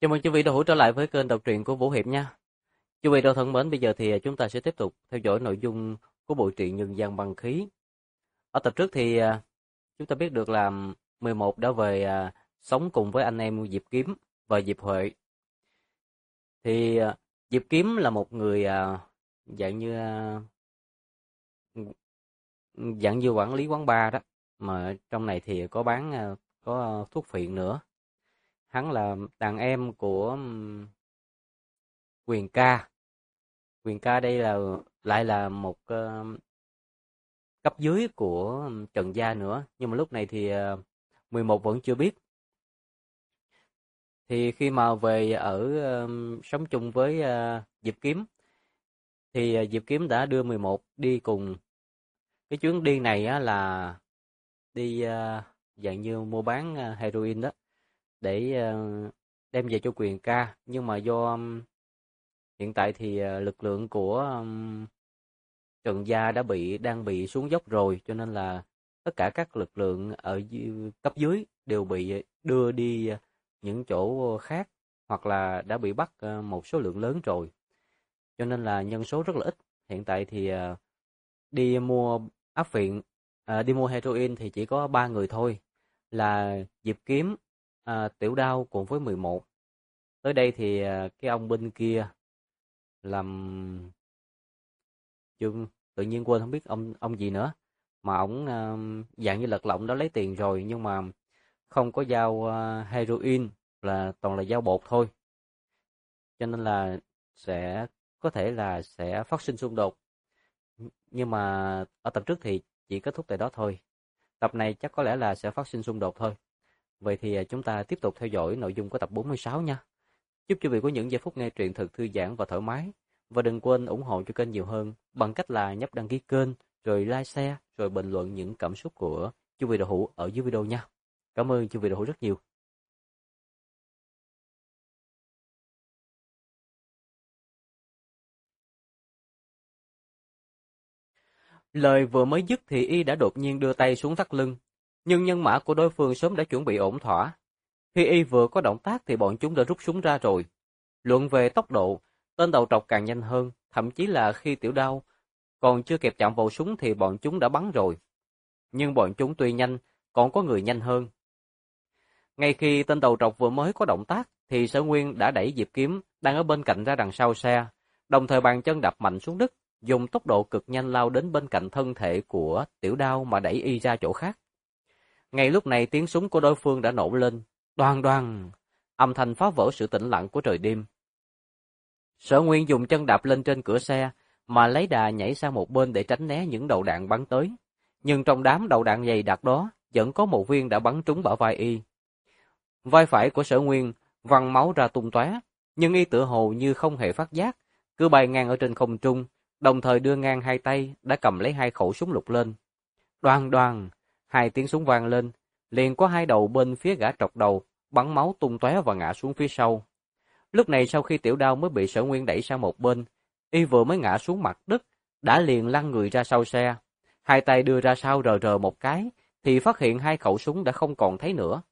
Chào mừng quý vị đã hữu trở lại với kênh đọc truyện của Vũ Hiệp nha. Quý vị đang thân mến, bây giờ thì chúng ta sẽ tiếp tục theo dõi nội dung của bộ truyện Nhân gian băng khí. Ở tập trước thì chúng ta biết được là 11 đã về sống cùng với anh em Diệp Kiếm và Diệp Huệ. Thì Diệp Kiếm là một người dạng như dạng như quản lý quán bar đó, mà trong này thì có bán có thuốc phiện nữa. Hắn là đàn em của Quyền Ca. Quyền Ca đây lại là một cấp dưới của Trần Gia nữa, nhưng mà lúc này thì 11 vẫn chưa biết. Thì khi mà về ở sống chung với Diệp Kiếm thì Diệp Kiếm đã đưa 11 đi cùng. Cái chuyến đi này á, là đi dạng như mua bán heroin đó, để đem về cho Quyền Ca, nhưng mà do hiện tại thì lực lượng của Trần Gia đang bị xuống dốc rồi, cho nên là tất cả các lực lượng ở cấp dưới đều bị đưa đi những chỗ khác, hoặc là đã bị bắt một số lượng lớn rồi, cho nên là nhân số rất là ít. Hiện tại thì đi mua áp phiện, đi mua heroin thì chỉ có 3 người thôi, là Diệp Kiếm, Tiểu Đao cùng với 11. Tới đây thì cái ông bên kia làm tự nhiên quên không biết ông gì nữa, mà ổng dạng như lật lọng đó, lấy tiền rồi nhưng mà không có giao heroin, là toàn là giao bột thôi, cho nên là sẽ có thể là sẽ phát sinh xung đột. Nhưng mà ở tập trước thì chỉ kết thúc tại đó thôi, tập này chắc có lẽ là sẽ phát sinh xung đột thôi. Vậy thì chúng ta tiếp tục theo dõi nội dung của tập 46 nha. Chúc quý vị có những giây phút nghe truyện thật thư giãn và thoải mái. Và đừng quên ủng hộ cho kênh nhiều hơn bằng cách là nhấp đăng ký kênh, rồi like, share, rồi bình luận những cảm xúc của chú vị đạo hữu ở dưới video nha. Cảm ơn chú vị đạo hữu rất nhiều. Lời vừa mới dứt thì y đã đột nhiên đưa tay xuống thắt lưng, nhưng nhân mã của đối phương sớm đã chuẩn bị ổn thỏa. Khi y vừa có động tác thì bọn chúng đã rút súng ra rồi. Luận về tốc độ, tên đầu trọc càng nhanh hơn, thậm chí là khi Tiểu Đao còn chưa kịp chạm vào súng thì bọn chúng đã bắn rồi. Nhưng bọn chúng tuy nhanh, còn có người nhanh hơn. Ngay khi tên đầu trọc vừa mới có động tác thì Sở Nguyên đã đẩy Diệp Kiếm đang ở bên cạnh ra đằng sau xe, đồng thời bàn chân đạp mạnh xuống đất, dùng tốc độ cực nhanh lao đến bên cạnh thân thể của Tiểu Đao mà đẩy y ra chỗ khác. Ngay lúc này tiếng súng của đối phương đã nổ lên, đoàng đoàng, âm thanh phá vỡ sự tĩnh lặng của trời đêm. Sở Nguyên dùng chân đạp lên trên cửa xe, mà lấy đà nhảy sang một bên để tránh né những đầu đạn bắn tới. Nhưng trong đám đầu đạn dày đặc đó, vẫn có một viên đã bắn trúng bả vai y. Vai phải của Sở Nguyên văng máu ra tung tóe, nhưng y tựa hồ như không hề phát giác, cứ bay ngang ở trên không trung, đồng thời đưa ngang hai tay đã cầm lấy hai khẩu súng lục lên. Đoàng đoàng, hai tiếng súng vang lên, liền có hai đầu bên phía gã trọc đầu, bắn máu tung tóe và ngã xuống phía sau. Lúc này sau khi Tiểu Đao mới bị Sở Nguyên đẩy sang một bên, y vừa mới ngã xuống mặt đất, đã liền lăn người ra sau xe. Hai tay đưa ra sau rờ rờ một cái, thì phát hiện hai khẩu súng đã không còn thấy nữa.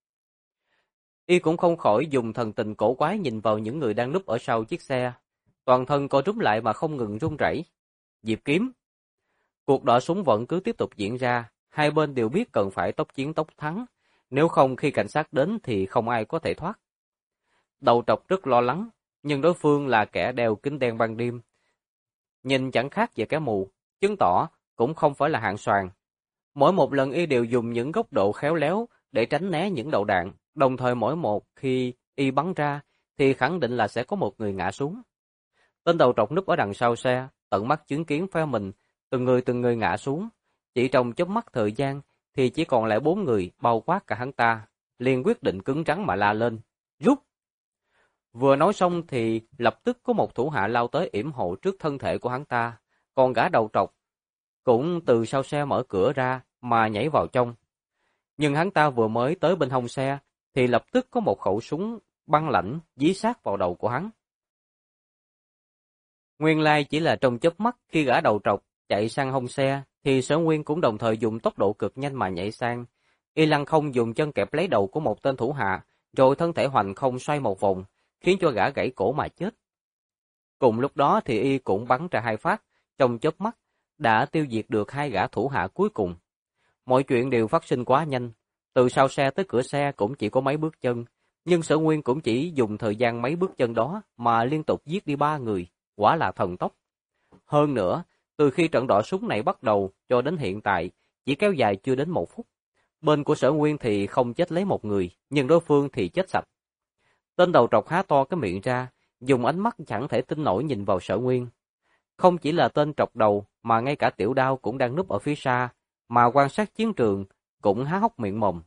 Y cũng không khỏi dùng thần tình cổ quái nhìn vào những người đang núp ở sau chiếc xe. Toàn thân co rúm lại mà không ngừng run rẩy. Diệp Kiếm. Cuộc đọ súng vẫn cứ tiếp tục diễn ra, hai bên đều biết cần phải tốc chiến tốc thắng, nếu không khi cảnh sát đến thì không ai có thể thoát. Đầu trọc rất lo lắng, nhưng đối phương là kẻ đeo kính đen ban đêm. Nhìn chẳng khác gì kẻ mù, chứng tỏ cũng không phải là hạng soàn. Mỗi một lần y đều dùng những góc độ khéo léo để tránh né những đầu đạn, đồng thời mỗi một khi y bắn ra thì khẳng định là sẽ có một người ngã xuống. Tên đầu trọc núp ở đằng sau xe, tận mắt chứng kiến phe mình từng người ngã xuống. Chỉ trong chớp mắt thời gian thì chỉ còn lại 4 người bao quát cả hắn ta, liền quyết định cứng rắn mà la lên, rút. Vừa nói xong thì lập tức có một thủ hạ lao tới yểm hộ trước thân thể của hắn ta, còn gã đầu trọc cũng từ sau xe mở cửa ra mà nhảy vào trong. Nhưng hắn ta vừa mới tới bên hông xe thì lập tức có một khẩu súng băng lãnh dí sát vào đầu của hắn. Nguyên lai chỉ là trong chớp mắt khi gã đầu trọc chạy sang hông xe thì Sở Nguyên cũng đồng thời dùng tốc độ cực nhanh mà nhảy sang. Y lăng không dùng chân kẹp lấy đầu của một tên thủ hạ, rồi thân thể hoành không xoay một vòng, khiến cho gã gãy cổ mà chết. Cùng lúc đó thì y cũng bắn ra 2 phát, trong chớp mắt, đã tiêu diệt được 2 gã thủ hạ cuối cùng. Mọi chuyện đều phát sinh quá nhanh, từ sau xe tới cửa xe cũng chỉ có mấy bước chân, nhưng Sở Nguyên cũng chỉ dùng thời gian mấy bước chân đó mà liên tục giết đi 3 người, quả là thần tốc. Hơn nữa, từ khi trận đọ súng này bắt đầu cho đến hiện tại, chỉ kéo dài chưa đến 1 phút. Bên của Sở Nguyên thì không chết lấy 1 người, nhưng đối phương thì chết sạch. Tên đầu trọc há to cái miệng ra, dùng ánh mắt chẳng thể tin nổi nhìn vào Sở Nguyên. Không chỉ là tên trọc đầu, mà ngay cả Tiểu Đao cũng đang núp ở phía xa, mà quan sát chiến trường, cũng há hốc miệng mồm.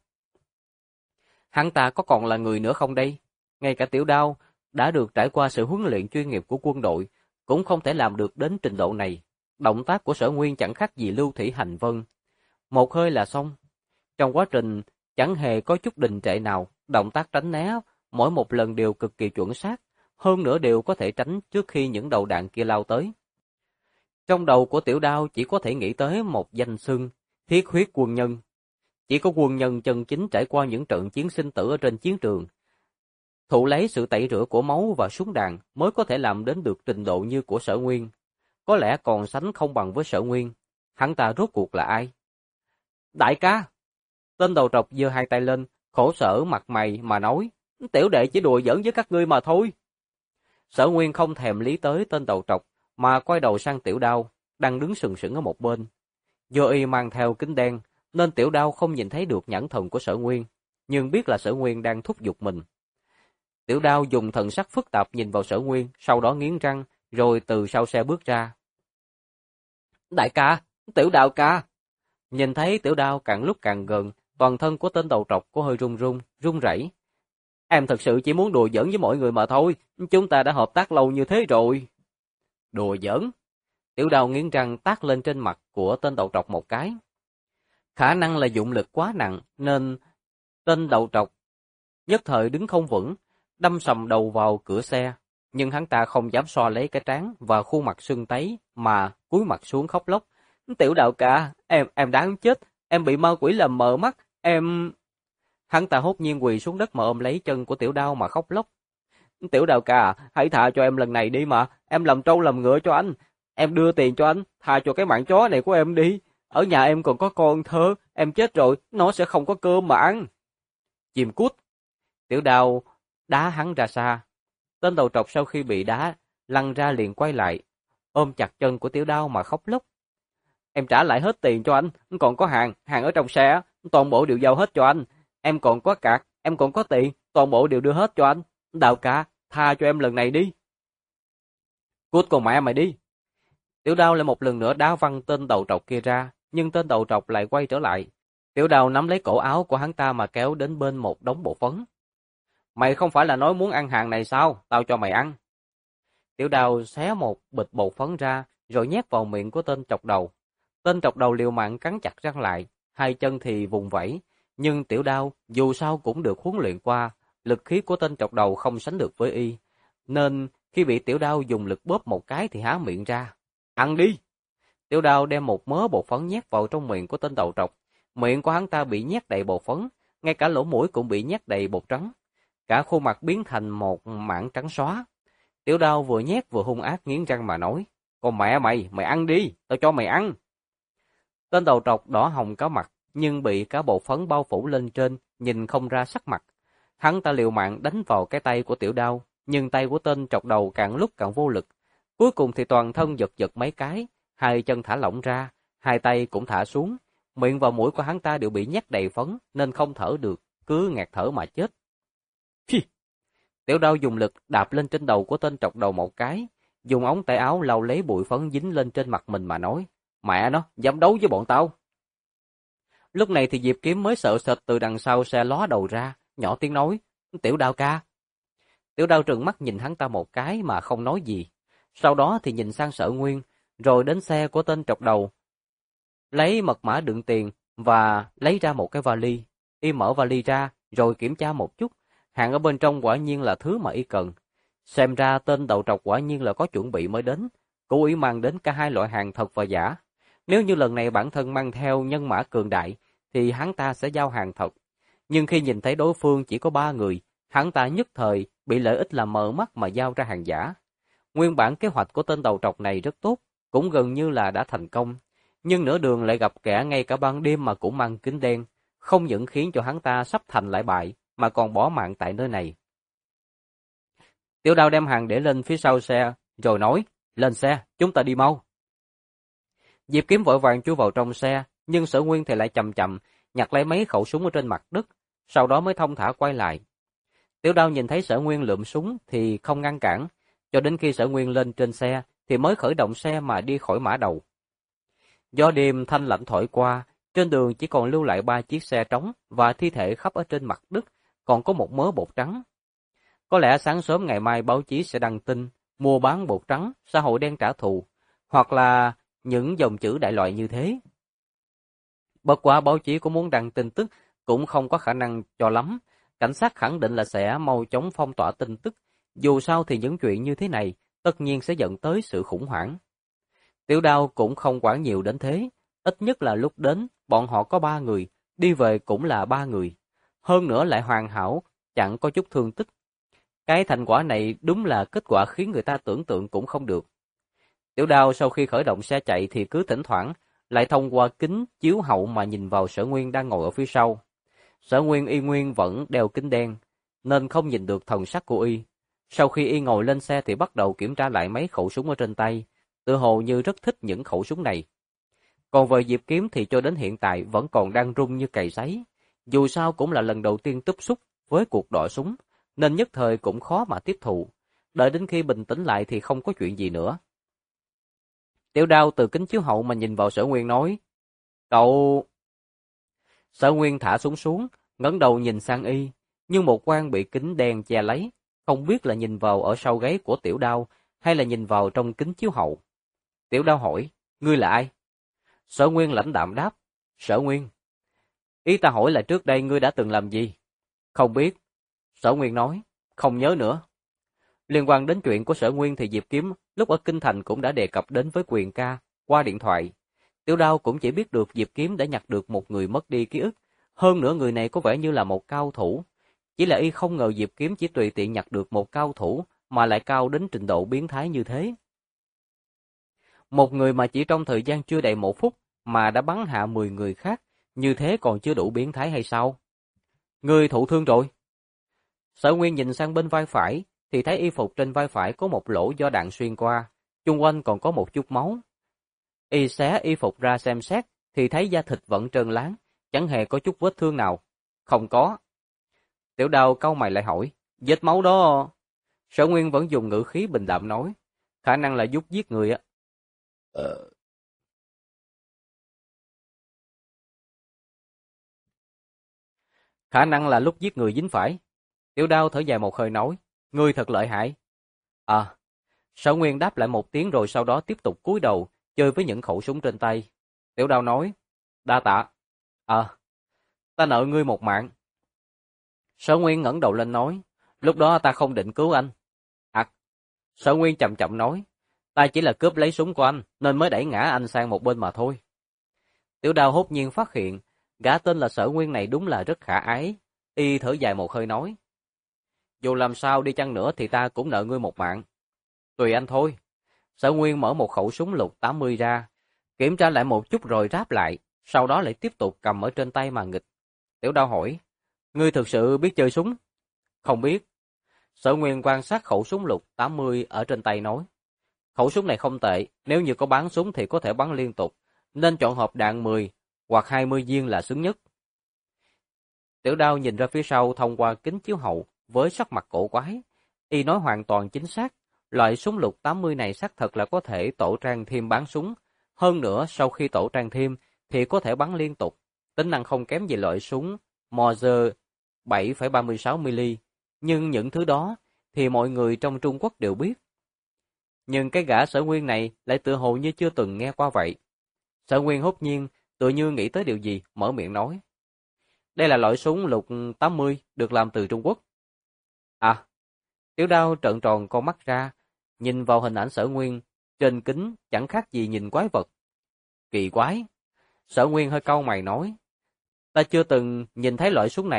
Hắn ta có còn là người nữa không đây? Ngay cả Tiểu Đao, đã được trải qua sự huấn luyện chuyên nghiệp của quân đội, cũng không thể làm được đến trình độ này. Động tác của Sở Nguyên chẳng khác gì lưu thủy hành vân. Một hơi là xong. Trong quá trình, chẳng hề có chút đình trệ nào, động tác tránh né, mỗi một lần đều cực kỳ chuẩn xác, hơn nữa đều có thể tránh trước khi những đầu đạn kia lao tới. Trong đầu của Tiểu Đao chỉ có thể nghĩ tới một danh xưng, thiết huyết quân nhân. Chỉ có quân nhân chân chính trải qua những trận chiến sinh tử ở trên chiến trường, thụ lấy sự tẩy rửa của máu và súng đạn mới có thể làm đến được trình độ như của Sở Nguyên. Có lẽ còn sánh không bằng với Sở Nguyên. Hắn ta rốt cuộc là ai? Đại ca! Tên đầu trọc giơ 2 tay lên, khổ sở mặt mày mà nói, tiểu đệ chỉ đùa giỡn với các ngươi mà thôi. Sở Nguyên không thèm lý tới tên đầu trọc, mà quay đầu sang Tiểu Đao, đang đứng sừng sững ở một bên. Do y mang theo kính đen, nên Tiểu Đao không nhìn thấy được nhãn thần của Sở Nguyên, nhưng biết là Sở Nguyên đang thúc giục mình. Tiểu Đao dùng thần sắc phức tạp nhìn vào Sở Nguyên, sau đó nghiến răng, rồi từ sau xe bước ra. Đại ca! Tiểu Đao ca! Nhìn thấy Tiểu Đao càng lúc càng gần, toàn thân của tên đầu trọc có hơi run rẩy. Em thật sự chỉ muốn đùa giỡn với mọi người mà thôi, chúng ta đã hợp tác lâu như thế rồi. Đùa giỡn? Tiểu Đao nghiến răng tát lên trên mặt của tên đầu trọc một cái. Khả năng là dụng lực quá nặng, nên tên đầu trọc nhất thời đứng không vững, đâm sầm đầu vào cửa xe. Nhưng hắn ta không dám so lấy cái trán và khuôn mặt sưng tấy, mà cúi mặt xuống khóc lóc. Tiểu Đao ca, em đáng chết, em bị ma quỷ làm mờ mắt, em... Hắn ta hốt nhiên quỳ xuống đất mà ôm lấy chân của Tiểu Đao mà khóc lóc. Tiểu Đao ca, hãy tha cho em lần này đi mà, em làm trâu làm ngựa cho anh. Em đưa tiền cho anh, tha cho cái mạng chó này của em đi. Ở nhà em còn có con thơ, em chết rồi, nó sẽ không có cơm mà ăn. Chìm cút. Tiểu Đao đá hắn ra xa. Tên đầu trọc sau khi bị đá, lăn ra liền quay lại, ôm chặt chân của Tiểu Đao mà khóc lóc. Em trả lại hết tiền cho anh, còn có hàng ở trong xe, toàn bộ đều giao hết cho anh. Em còn có cạc, em còn có tiền, toàn bộ đều đưa hết cho anh. Đào ca, tha cho em lần này đi. Cút con mẹ mày đi. Tiểu Đao lại một lần nữa đá văng tên đầu trọc kia ra, nhưng tên đầu trọc lại quay trở lại. Tiểu Đao nắm lấy cổ áo của hắn ta mà kéo đến bên một đống bột phấn. Mày không phải là nói muốn ăn hàng này sao? Tao cho mày ăn. Tiểu Đao xé một bịch bột phấn ra, rồi nhét vào miệng của tên trọc đầu. Tên trọc đầu liều mạng cắn chặt răng lại, 2 chân thì vùng vẫy. Nhưng Tiểu Đao dù sao cũng được huấn luyện qua, lực khí của tên trọc đầu không sánh được với y. Nên khi bị Tiểu Đao dùng lực bóp một cái thì há miệng ra. Ăn đi! Tiểu Đao đem một mớ bột phấn nhét vào trong miệng của tên đầu trọc. Miệng của hắn ta bị nhét đầy bột phấn, ngay cả lỗ mũi cũng bị nhét đầy bột trắng. Cả khuôn mặt biến thành một mảng trắng xóa. Tiểu Đao vừa nhét vừa hung ác nghiến răng mà nói. Con mẹ mày, mày ăn đi, tao cho mày ăn. Tên đầu trọc đỏ hồng cả mặt, nhưng bị cả bột phấn bao phủ lên trên, nhìn không ra sắc mặt. Hắn ta liều mạng đánh vào cái tay của Tiểu Đao, nhưng tay của tên trọc đầu càng lúc càng vô lực. Cuối cùng thì toàn thân giật giật mấy cái, 2 chân thả lỏng ra, 2 tay cũng thả xuống. Miệng và mũi của hắn ta đều bị nhét đầy phấn nên không thở được, cứ ngạt thở mà chết. Phi! Tiểu Đao dùng lực đạp lên trên đầu của tên trọc đầu một cái, dùng ống tay áo lau lấy bụi phấn dính lên trên mặt mình mà nói. Mẹ nó, dám đấu với bọn tao. Lúc này thì Diệp Kiếm mới sợ sệt từ đằng sau xe ló đầu ra, nhỏ tiếng nói, Tiểu Đao ca. Tiểu Đao trừng mắt nhìn hắn ta một cái mà không nói gì. Sau đó thì nhìn sang Sở Nguyên, rồi đến xe của tên trọc đầu. Lấy mật mã đựng tiền và lấy ra một cái vali. Y mở vali ra, rồi kiểm tra một chút. Hàng ở bên trong quả nhiên là thứ mà y cần. Xem ra tên đầu trọc quả nhiên là có chuẩn bị mới đến. Cố ý mang đến cả 2 loại hàng thật và giả. Nếu như lần này bản thân mang theo nhân mã cường đại, thì hắn ta sẽ giao hàng thật. Nhưng khi nhìn thấy đối phương chỉ có 3 người, hắn ta nhất thời bị lợi ích làm mờ mắt mà giao ra hàng giả. Nguyên bản kế hoạch của tên đầu trọc này rất tốt, cũng gần như là đã thành công, nhưng nửa đường lại gặp kẻ ngay cả ban đêm mà cũng mang kính đen, không những khiến cho hắn ta sắp thành lại bại, mà còn bỏ mạng tại nơi này. Tiểu Đao đem hàng để lên phía sau xe, rồi nói, lên xe, chúng ta đi mau. Diệp Kiếm vội vàng chui vào trong xe, nhưng Sở Nguyên thì lại chậm chậm nhặt lấy mấy khẩu súng ở trên mặt đất, sau đó mới thong thả quay lại. Tiểu Đao nhìn thấy Sở Nguyên lượm súng thì không ngăn cản, cho đến khi Sở Nguyên lên trên xe thì mới khởi động xe mà đi khỏi mã đầu. Gió đêm thanh lạnh thổi qua, trên đường chỉ còn lưu lại 3 chiếc xe trống và thi thể khắp ở trên mặt đất, còn có một mớ bột trắng. Có lẽ sáng sớm ngày mai báo chí sẽ đăng tin mua bán bột trắng, xã hội đen trả thù, hoặc là những dòng chữ đại loại như thế. Bất quá báo chí có muốn đăng tin tức cũng không có khả năng cho lắm, cảnh sát khẳng định là sẽ mau chóng phong tỏa tin tức, dù sao thì những chuyện như thế này tất nhiên sẽ dẫn tới sự khủng hoảng. Tiểu Đao cũng không quản nhiều đến thế, ít nhất là lúc đến, bọn họ có 3 người, đi về cũng là 3 người. Hơn nữa lại hoàn hảo, chẳng có chút thương tích. Cái thành quả này đúng là kết quả khiến người ta tưởng tượng cũng không được. Tiểu Đao sau khi khởi động xe chạy thì cứ thỉnh thoảng lại thông qua kính chiếu hậu mà nhìn vào Sở Nguyên đang ngồi ở phía sau. Sở Nguyên y nguyên vẫn đeo kính đen, nên không nhìn được thần sắc của y. Sau khi y ngồi lên xe thì bắt đầu kiểm tra lại mấy khẩu súng ở trên tay, tự hồ như rất thích những khẩu súng này. Còn về Diệp Kiếm thì cho đến hiện tại vẫn còn đang run như cày sấy. Dù sao cũng là lần đầu tiên tiếp xúc với cuộc đọ súng, nên nhất thời cũng khó mà tiếp thụ. Đợi đến khi bình tĩnh lại thì không có chuyện gì nữa. Tiểu Đao từ kính chiếu hậu mà nhìn vào Sở Nguyên nói, cậu... Sở Nguyên thả súng xuống, ngẩng đầu nhìn sang y, nhưng một quan bị kính đen che lấy, không biết là nhìn vào ở sau gáy của Tiểu Đao hay là nhìn vào trong kính chiếu hậu. Tiểu Đao hỏi, ngươi là ai? Sở Nguyên lãnh đạm đáp, Sở Nguyên. Ý ta hỏi là trước đây ngươi đã từng làm gì? Không biết. Sở Nguyên nói, không nhớ nữa. Liên quan đến chuyện của Sở Nguyên thì Diệp Kiếm lúc ở Kinh Thành cũng đã đề cập đến với Quyền ca qua điện thoại. Tiểu Đao cũng chỉ biết được Diệp Kiếm đã nhặt được một người mất đi ký ức, hơn nữa người này có vẻ như là một cao thủ. Chỉ là y không ngờ Diệp Kiếm chỉ tùy tiện nhặt được một cao thủ mà lại cao đến trình độ biến thái như thế. Một người mà chỉ trong thời gian chưa đầy 1 phút mà đã bắn hạ 10 người khác, như thế còn chưa đủ biến thái hay sao? Ngươi thụ thương rồi. Sở Nguyên nhìn sang bên vai phải, thì thấy y phục trên vai phải có một lỗ do đạn xuyên qua, chung quanh còn có một chút máu. Y xé y phục ra xem xét, thì thấy da thịt vẫn trơn láng, chẳng hề có chút vết thương nào. Không có. Tiểu Đao cau mày lại hỏi, vết máu đó... Sở Nguyên vẫn dùng ngữ khí bình đạm nói, khả năng là giúp giết người á. Khả năng là lúc giết người dính phải. Tiểu Đao thở dài một hơi nói, ngươi thật lợi hại. À, Sở Nguyên đáp lại một tiếng rồi sau đó tiếp tục cúi đầu, chơi với những khẩu súng trên tay. Tiểu Đao nói, đa tạ. À, ta nợ ngươi một mạng. Sở Nguyên ngẩng đầu lên nói, lúc đó ta không định cứu anh. À, Sở Nguyên chậm chậm nói, ta chỉ là cướp lấy súng của anh, nên mới đẩy ngã anh sang một bên mà thôi. Tiểu Đao hốt nhiên phát hiện, gã tên là Sở Nguyên này đúng là rất khả ái. Y thở dài một hơi nói, dù làm sao đi chăng nữa thì ta cũng nợ ngươi một mạng. Tùy anh thôi. Sở Nguyên mở một khẩu súng lục 80 ra, kiểm tra lại một chút rồi ráp lại, sau đó lại tiếp tục cầm ở trên tay mà nghịch. Tiểu Đao hỏi, ngươi thực sự biết chơi súng? Không biết. Sở Nguyên quan sát khẩu súng lục 80 ở trên tay nói, khẩu súng này không tệ, nếu như có bắn súng thì có thể bắn liên tục, nên chọn hộp đạn 10 hoặc 20 viên là xứng nhất. Tiểu Đao nhìn ra phía sau thông qua kính chiếu hậu với sắc mặt cổ quái. Y nói hoàn toàn chính xác, loại súng lục 80 này xác thật là có thể tổ trang thêm bắn súng. Hơn nữa sau khi tổ trang thêm thì có thể bắn liên tục, tính năng không kém gì loại súng Mauser 7,36mm. Nhưng những thứ đó thì mọi người trong Trung Quốc đều biết. Nhưng cái gã Sở Nguyên này lại tựa hồ như chưa từng nghe qua vậy. Sở Nguyên hốt nhiên, tựa như nghĩ tới điều gì, mở miệng nói. Đây là loại súng lục 80 được làm từ Trung Quốc. À, Tiểu Đao trợn tròn con mắt ra, nhìn vào hình ảnh Sở Nguyên, trên kính chẳng khác gì nhìn quái vật. Kỳ quái. Sở Nguyên hơi cau mày nói, ta chưa từng nhìn thấy loại súng này,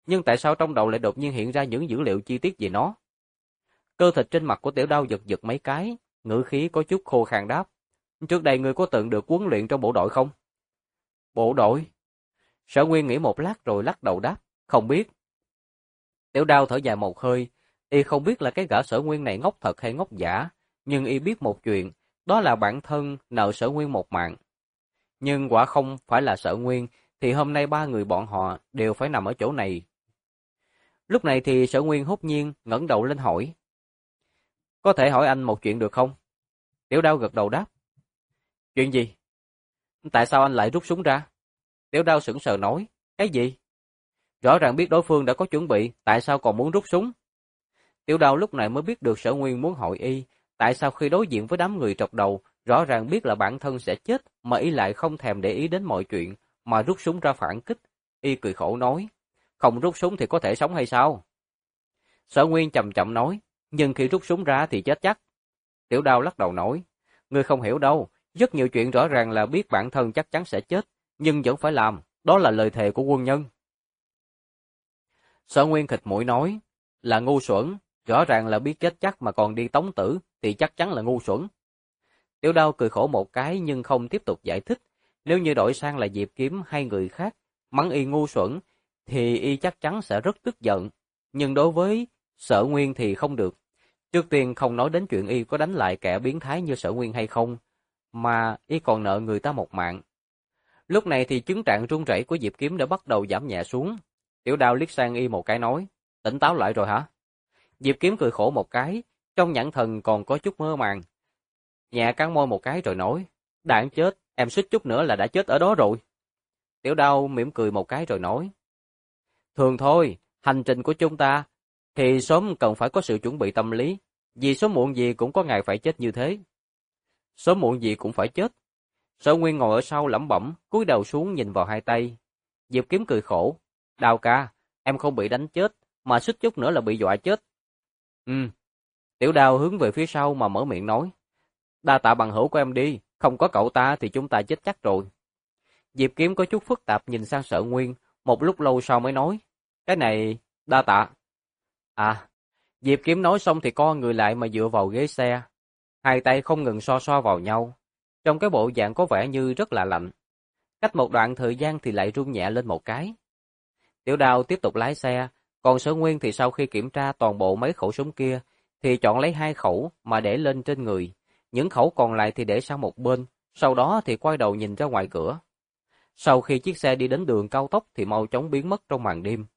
nhưng tại sao trong đầu lại đột nhiên hiện ra những dữ liệu chi tiết về nó? Cơ thịt trên mặt của Tiểu Đao giật giật mấy cái, ngữ khí có chút khô khan đáp. Trước đây ngươi có từng được huấn luyện trong bộ đội không? Bộ đội? Sở Nguyên nghĩ một lát rồi lắc đầu đáp. Không biết. Tiểu Đao thở dài một hơi. Y không biết là cái gã Sở Nguyên này ngốc thật hay ngốc giả, nhưng y biết một chuyện, đó là bản thân nợ Sở Nguyên một mạng. Nhưng quả không phải là Sở Nguyên, thì hôm nay ba người bọn họ đều phải nằm ở chỗ này. Lúc này thì Sở Nguyên hốt nhiên ngẩng đầu lên hỏi. Có thể hỏi anh một chuyện được không? Tiểu Đao gật đầu đáp. Chuyện gì? Tại sao anh lại rút súng ra? Tiểu Đao sững sờ nói. Cái gì? Rõ ràng biết đối phương đã có chuẩn bị, tại sao còn muốn rút súng? Tiểu Đao lúc này mới biết được Sở Nguyên muốn hỏi y, tại sao khi đối diện với đám người trọc đầu, rõ ràng biết là bản thân sẽ chết, mà y lại không thèm để ý đến mọi chuyện, mà rút súng ra phản kích. Y cười khổ nói, không rút súng thì có thể sống hay sao? Sở Nguyên chậm chậm nói, nhưng khi rút súng ra thì chết chắc. Tiểu Đao lắc đầu nói, ngươi không hiểu đâu, rất nhiều chuyện rõ ràng là biết bản thân chắc chắn sẽ chết, nhưng vẫn phải làm, đó là lời thề của quân nhân. Sở Nguyên khịt mũi nói, là ngu xuẩn, rõ ràng là biết chết chắc mà còn đi tống tử, thì chắc chắn là ngu xuẩn. Tiểu Đao cười khổ một cái nhưng không tiếp tục giải thích, nếu như đổi sang là Diệp Kiếm hay người khác, mắng y ngu xuẩn, thì y chắc chắn sẽ rất tức giận, nhưng đối với Sở Nguyên thì không được. Trước tiên không nói đến chuyện y có đánh lại kẻ biến thái như Sở Nguyên hay không, mà y còn nợ người ta một mạng. Lúc này thì chứng trạng run rẩy của Diệp Kiếm đã bắt đầu giảm nhẹ xuống. Tiểu Đao liếc sang y một cái nói, tỉnh táo lại rồi hả? Diệp Kiếm cười khổ một cái, trong nhãn thần còn có chút mơ màng. Nhẹ cắn môi một cái rồi nói, đạn chết, em suýt chút nữa là đã chết ở đó rồi. Tiểu Đao mỉm cười một cái rồi nói, thường thôi, hành trình của chúng ta thì sớm cần phải có sự chuẩn bị tâm lý, vì sớm muộn gì cũng có ngày phải chết như thế. Sớm muộn gì cũng phải chết. Sở Nguyên ngồi ở sau lẩm bẩm, cúi đầu xuống nhìn vào hai tay. Diệp Kiếm cười khổ, Đao ca, em không bị đánh chết, mà suýt chút nữa là bị dọa chết. Tiểu Đao hướng về phía sau mà mở miệng nói, đa tạ bằng hữu của em đi, không có cậu ta thì chúng ta chết chắc rồi. Diệp Kiếm có chút phức tạp nhìn sang Sở Nguyên, một lúc lâu sau mới nói, cái này, đa tạ. À, Diệp Kiếm nói xong thì co người lại mà dựa vào ghế xe, hai tay không ngừng so so vào nhau, trong cái bộ dạng có vẻ như rất là lạnh. Cách một đoạn thời gian thì lại run nhẹ lên một cái. Tiểu Đao tiếp tục lái xe, còn Sở Nguyên thì sau khi kiểm tra toàn bộ mấy khẩu súng kia, thì chọn lấy 2 khẩu mà để lên trên người, những khẩu còn lại thì để sang một bên, sau đó thì quay đầu nhìn ra ngoài cửa. Sau khi chiếc xe đi đến đường cao tốc thì mau chóng biến mất trong màn đêm.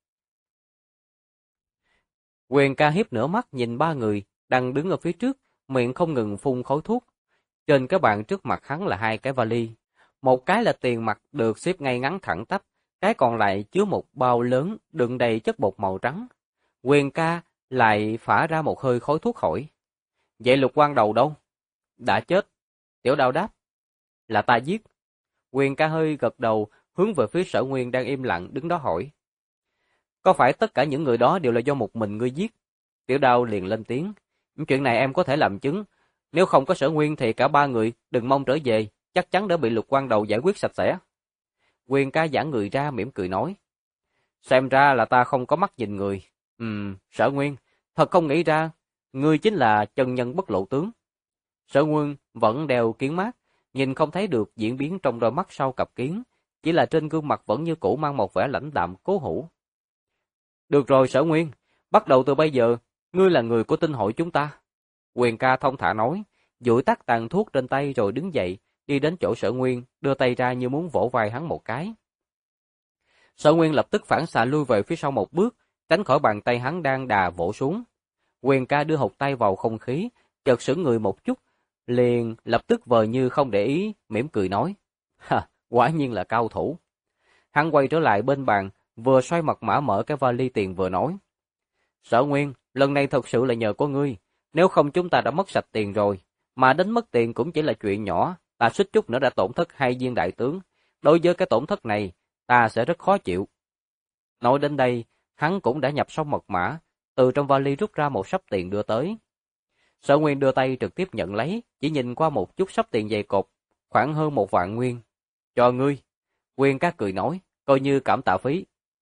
Quyền ca hiếp nửa mắt nhìn ba người đang đứng ở phía trước, miệng không ngừng phun khói thuốc. Trên cái bàn trước mặt hắn là 2 cái vali, một cái là tiền mặt được xếp ngay ngắn thẳng tắp, cái còn lại chứa một bao lớn đựng đầy chất bột màu trắng. Quyền ca lại phả ra một hơi khói thuốc hỏi, vậy Lục Quang Đầu đâu? Đã chết. Tiểu Đao đáp, là ta giết. Quyền ca hơi gật đầu, hướng về phía Sở Nguyên đang im lặng đứng đó hỏi, có phải tất cả những người đó đều là do một mình ngươi giết? Tiểu Đao liền lên tiếng, chuyện này em có thể làm chứng, nếu không có Sở Nguyên thì cả ba người đừng mong trở về, chắc chắn đã bị Lục Quang Đầu giải quyết sạch sẽ. Quyền ca giãn người ra mỉm cười nói, xem ra là ta không có mắt nhìn người. Sở Nguyên, thật không nghĩ ra, ngươi chính là chân nhân bất lộ tướng. Sở Nguyên vẫn đeo kiến mát, nhìn không thấy được diễn biến trong đôi mắt sau cặp kiến, chỉ là trên gương mặt vẫn như cũ mang một vẻ lãnh đạm cố hữu. Được rồi Sở Nguyên, bắt đầu từ bây giờ, ngươi là người của tinh hội chúng ta. Quyền ca thông thả nói, dụi tắt tàn thuốc trên tay rồi đứng dậy, đi đến chỗ Sở Nguyên, đưa tay ra như muốn vỗ vai hắn một cái. Sở Nguyên lập tức phản xạ lui về phía sau một bước, tránh khỏi bàn tay hắn đang đà vỗ xuống. Quyền ca đưa hột tay vào không khí, chợt sững người một chút, liền lập tức vờ như không để ý, mỉm cười nói, quả nhiên là cao thủ. Hắn quay trở lại bên bàn, vừa xoay mật mã mở cái vali tiền vừa nói, Sở Nguyên, lần này thật sự là nhờ có ngươi, nếu không chúng ta đã mất sạch tiền rồi, mà đánh mất tiền cũng chỉ là chuyện nhỏ, ta suýt chút nữa đã tổn thất 2 viên đại tướng, đối với cái tổn thất này, ta sẽ rất khó chịu. Nói đến đây, hắn cũng đã nhập xong mật mã, từ trong vali rút ra một sấp tiền đưa tới. Sở Nguyên đưa tay trực tiếp nhận lấy, chỉ nhìn qua một chút sấp tiền dày cột, khoảng hơn 1 vạn nguyên. Cho ngươi. Nguyên các cười nói, coi như cảm tạ phí.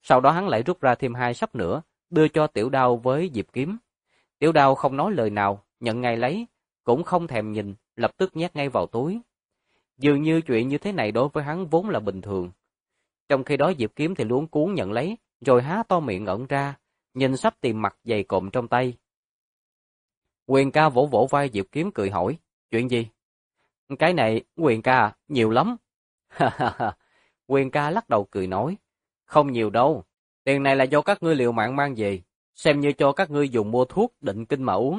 Sau đó hắn lại rút ra thêm 2 sấp nữa, đưa cho Tiểu Đao với Diệp Kiếm. Tiểu Đao không nói lời nào, nhận ngay lấy, cũng không thèm nhìn, lập tức nhét ngay vào túi. Dường như chuyện như thế này đối với hắn vốn là bình thường. Trong khi đó Diệp Kiếm thì luống cuống nhận lấy, rồi há to miệng ngẩn ra, nhìn sắp tiền mặt dày cộm trong tay. Quyền ca vỗ vỗ vai Diệp Kiếm cười hỏi, chuyện gì? Cái này, Quyền ca, nhiều lắm. Quyền ca lắc đầu cười nói, không nhiều đâu, tiền này là do các ngươi liều mạng mang về, xem như cho các ngươi dùng mua thuốc định kinh mà uống.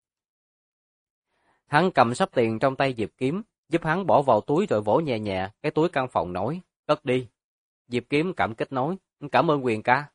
Hắn cầm sắp tiền trong tay Diệp Kiếm, giúp hắn bỏ vào túi rồi vỗ nhẹ nhẹ cái túi căn phòng nói, cất đi. Diệp Kiếm cảm kích nói, cảm ơn Quyền ca.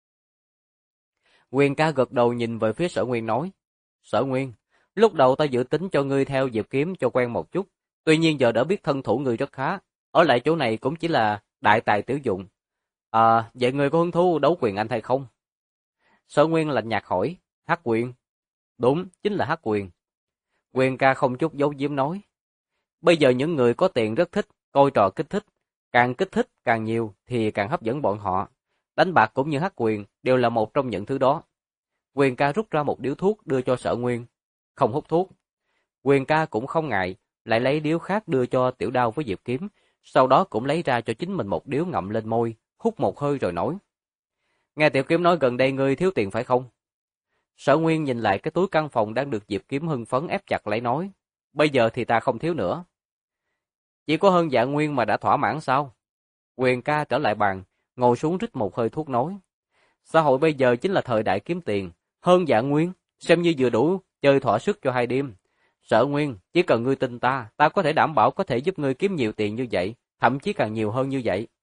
Quyền ca gật đầu nhìn về phía Sở Nguyên nói, Sở Nguyên, lúc đầu ta dự tính cho ngươi theo Diệp Kiếm cho quen một chút, tuy nhiên giờ đã biết thân thủ ngươi rất khá, ở lại chỗ này cũng chỉ là đại tài tiểu dụng. Vậy ngươi có hứng thú đấu quyền anh hay không? Sở Nguyên lạnh nhạt hỏi, Hắc quyền? Đúng, chính là Hắc quyền. Quyền ca không chút giấu giếm nói, bây giờ những người có tiền rất thích coi trò kích thích, càng kích thích càng nhiều thì càng hấp dẫn bọn họ. Đánh bạc cũng như Hắc quyền đều là một trong những thứ đó. Quyền ca rút ra một điếu thuốc đưa cho Sở Nguyên, không hút thuốc. Quyền ca cũng không ngại, lại lấy điếu khác đưa cho Tiểu Đao với Diệp Kiếm, sau đó cũng lấy ra cho chính mình một điếu ngậm lên môi, hút một hơi rồi nói. Nghe Tiểu Kiếm nói gần đây ngươi thiếu tiền phải không? Sở Nguyên nhìn lại cái túi căn phòng đang được Diệp Kiếm hưng phấn ép chặt lấy nói, bây giờ thì ta không thiếu nữa. Chỉ có hơn Dạ Nguyên mà đã thỏa mãn sao? Quyền ca trở lại bàn, ngồi xuống rít một hơi thuốc nói. Xã hội bây giờ chính là thời đại kiếm tiền, hơn Dạ Nguyên, xem như vừa đủ chơi thỏa sức cho 2 đêm. Sở Nguyên, chỉ cần ngươi tin ta, ta có thể đảm bảo có thể giúp ngươi kiếm nhiều tiền như vậy, thậm chí càng nhiều hơn như vậy.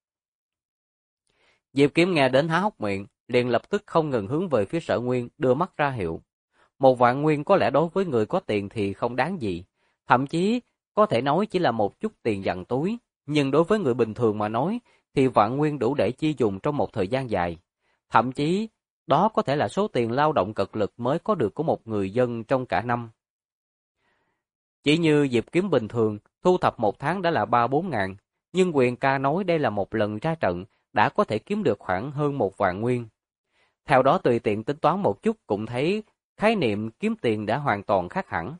Diệp Kiếm nghe đến há hốc miệng, liền lập tức không ngừng hướng về phía Sở Nguyên, đưa mắt ra hiệu. 1 vạn nguyên có lẽ đối với người có tiền thì không đáng gì, thậm chí có thể nói chỉ là một chút tiền dằn túi, nhưng đối với người bình thường mà nói thì vạn nguyên đủ để chi dùng trong một thời gian dài. Thậm chí, đó có thể là số tiền lao động cật lực mới có được của một người dân trong cả năm. Chỉ như Diệp Kiếm bình thường, thu thập 1 tháng đã là 3-4 ngàn, nhưng Quyền ca nói đây là một lần ra trận, đã có thể kiếm được khoảng hơn 1 vạn nguyên. Theo đó tùy tiện tính toán một chút cũng thấy khái niệm kiếm tiền đã hoàn toàn khác hẳn.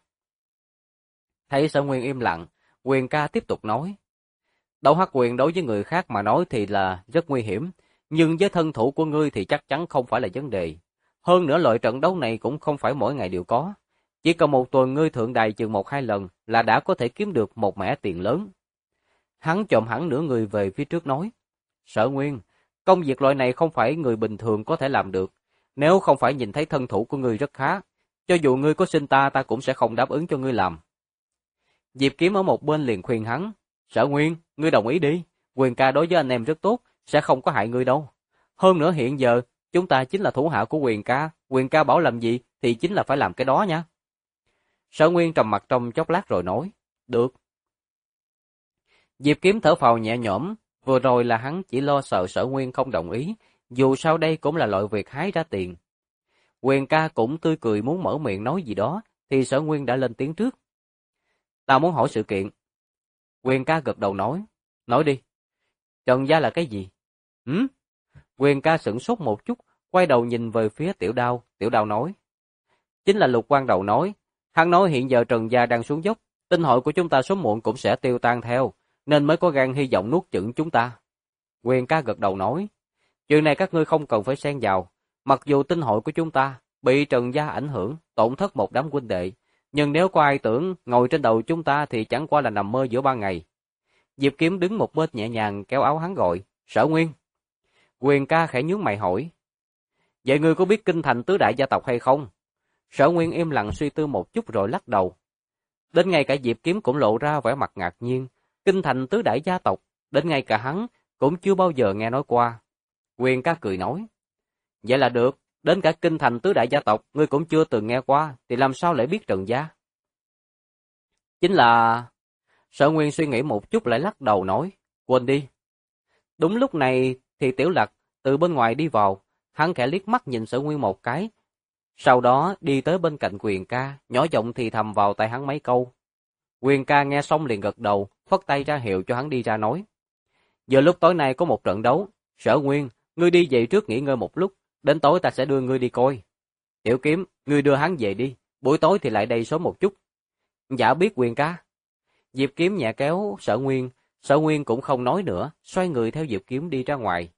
Thấy Sở Nguyên im lặng, Quyền ca tiếp tục nói. Đấu hắc quyền đối với người khác mà nói thì là rất nguy hiểm, nhưng với thân thủ của ngươi thì chắc chắn không phải là vấn đề. Hơn nữa loại trận đấu này cũng không phải mỗi ngày đều có. Chỉ cần một tuần ngươi thượng đài chừng 1-2 lần là đã có thể kiếm được một mẻ tiền lớn. Hắn chồm hẳn nửa người về phía trước nói. Sở Nguyên, công việc loại này không phải người bình thường có thể làm được. Nếu không phải nhìn thấy thân thủ của ngươi rất khá, cho dù ngươi có xin ta, ta cũng sẽ không đáp ứng cho ngươi làm. Diệp Kiếm ở một bên liền khuyên hắn. Sở Nguyên, ngươi đồng ý đi. Quyền ca đối với anh em rất tốt, sẽ không có hại ngươi đâu. Hơn nữa hiện giờ, chúng ta chính là thủ hạ của Quyền ca. Quyền ca bảo làm gì thì chính là phải làm cái đó nha. Sở Nguyên trầm mặt trong chốc lát rồi nói. Được. Diệp Kiếm thở phào nhẹ nhõm. Vừa rồi là hắn chỉ lo sợ Sở Nguyên không đồng ý. Dù sao đây cũng là loại việc hái ra tiền. Quyền ca cũng tươi cười muốn mở miệng nói gì đó, thì Sở Nguyên đã lên tiếng trước. Ta muốn hỏi sự kiện. Quyền ca gật đầu nói đi. Trần gia là cái gì? Quyền ca sửng sốt một chút, quay đầu nhìn về phía Tiểu Đao nói. Chính là Lục Quang Đầu nói, hắn nói hiện giờ Trần gia đang xuống dốc, tinh hội của chúng ta sớm muộn cũng sẽ tiêu tan theo, nên mới có gan hy vọng nuốt chửng chúng ta. Quyền ca gật đầu nói, chuyện này các ngươi không cần phải xen vào, mặc dù tinh hội của chúng ta bị Trần gia ảnh hưởng, tổn thất một đám huynh đệ, nhưng nếu có ai tưởng ngồi trên đầu chúng ta thì chẳng qua là nằm mơ giữa ban ngày. Diệp Kiếm đứng một bên nhẹ nhàng kéo áo hắn gọi, Sở Nguyên. Quyền ca khẽ nhướng mày hỏi, vậy ngươi có biết kinh thành tứ đại gia tộc hay không? Sở Nguyên im lặng suy tư một chút rồi lắc đầu. Đến ngay cả Diệp Kiếm cũng lộ ra vẻ mặt ngạc nhiên, kinh thành tứ đại gia tộc, đến ngay cả hắn cũng chưa bao giờ nghe nói qua. Quyền ca cười nói, vậy là được, đến cả kinh thành tứ đại gia tộc ngươi cũng chưa từng nghe qua, thì làm sao lại biết Trần gia? Chính là... Sở Nguyên suy nghĩ một chút lại lắc đầu nói, quên đi. Đúng lúc này thì Tiểu Lặc từ bên ngoài đi vào, hắn khẽ liếc mắt nhìn Sở Nguyên một cái, sau đó đi tới bên cạnh Quyền ca, nhỏ giọng thì thầm vào tai hắn mấy câu. Quyền ca nghe xong liền gật đầu, phất tay ra hiệu cho hắn đi ra nói. Giờ lúc tối nay có một trận đấu, Sở Nguyên, Ngươi đi về trước nghỉ ngơi một lúc, đến tối ta sẽ đưa ngươi đi coi. Tiểu Kiếm, ngươi đưa hắn về đi, buổi tối thì lại đây sớm một chút. Dạ biết Quyền ca. Diệp Kiếm nhẹ kéo Sở Nguyên cũng không nói nữa, xoay người theo Diệp Kiếm đi ra ngoài.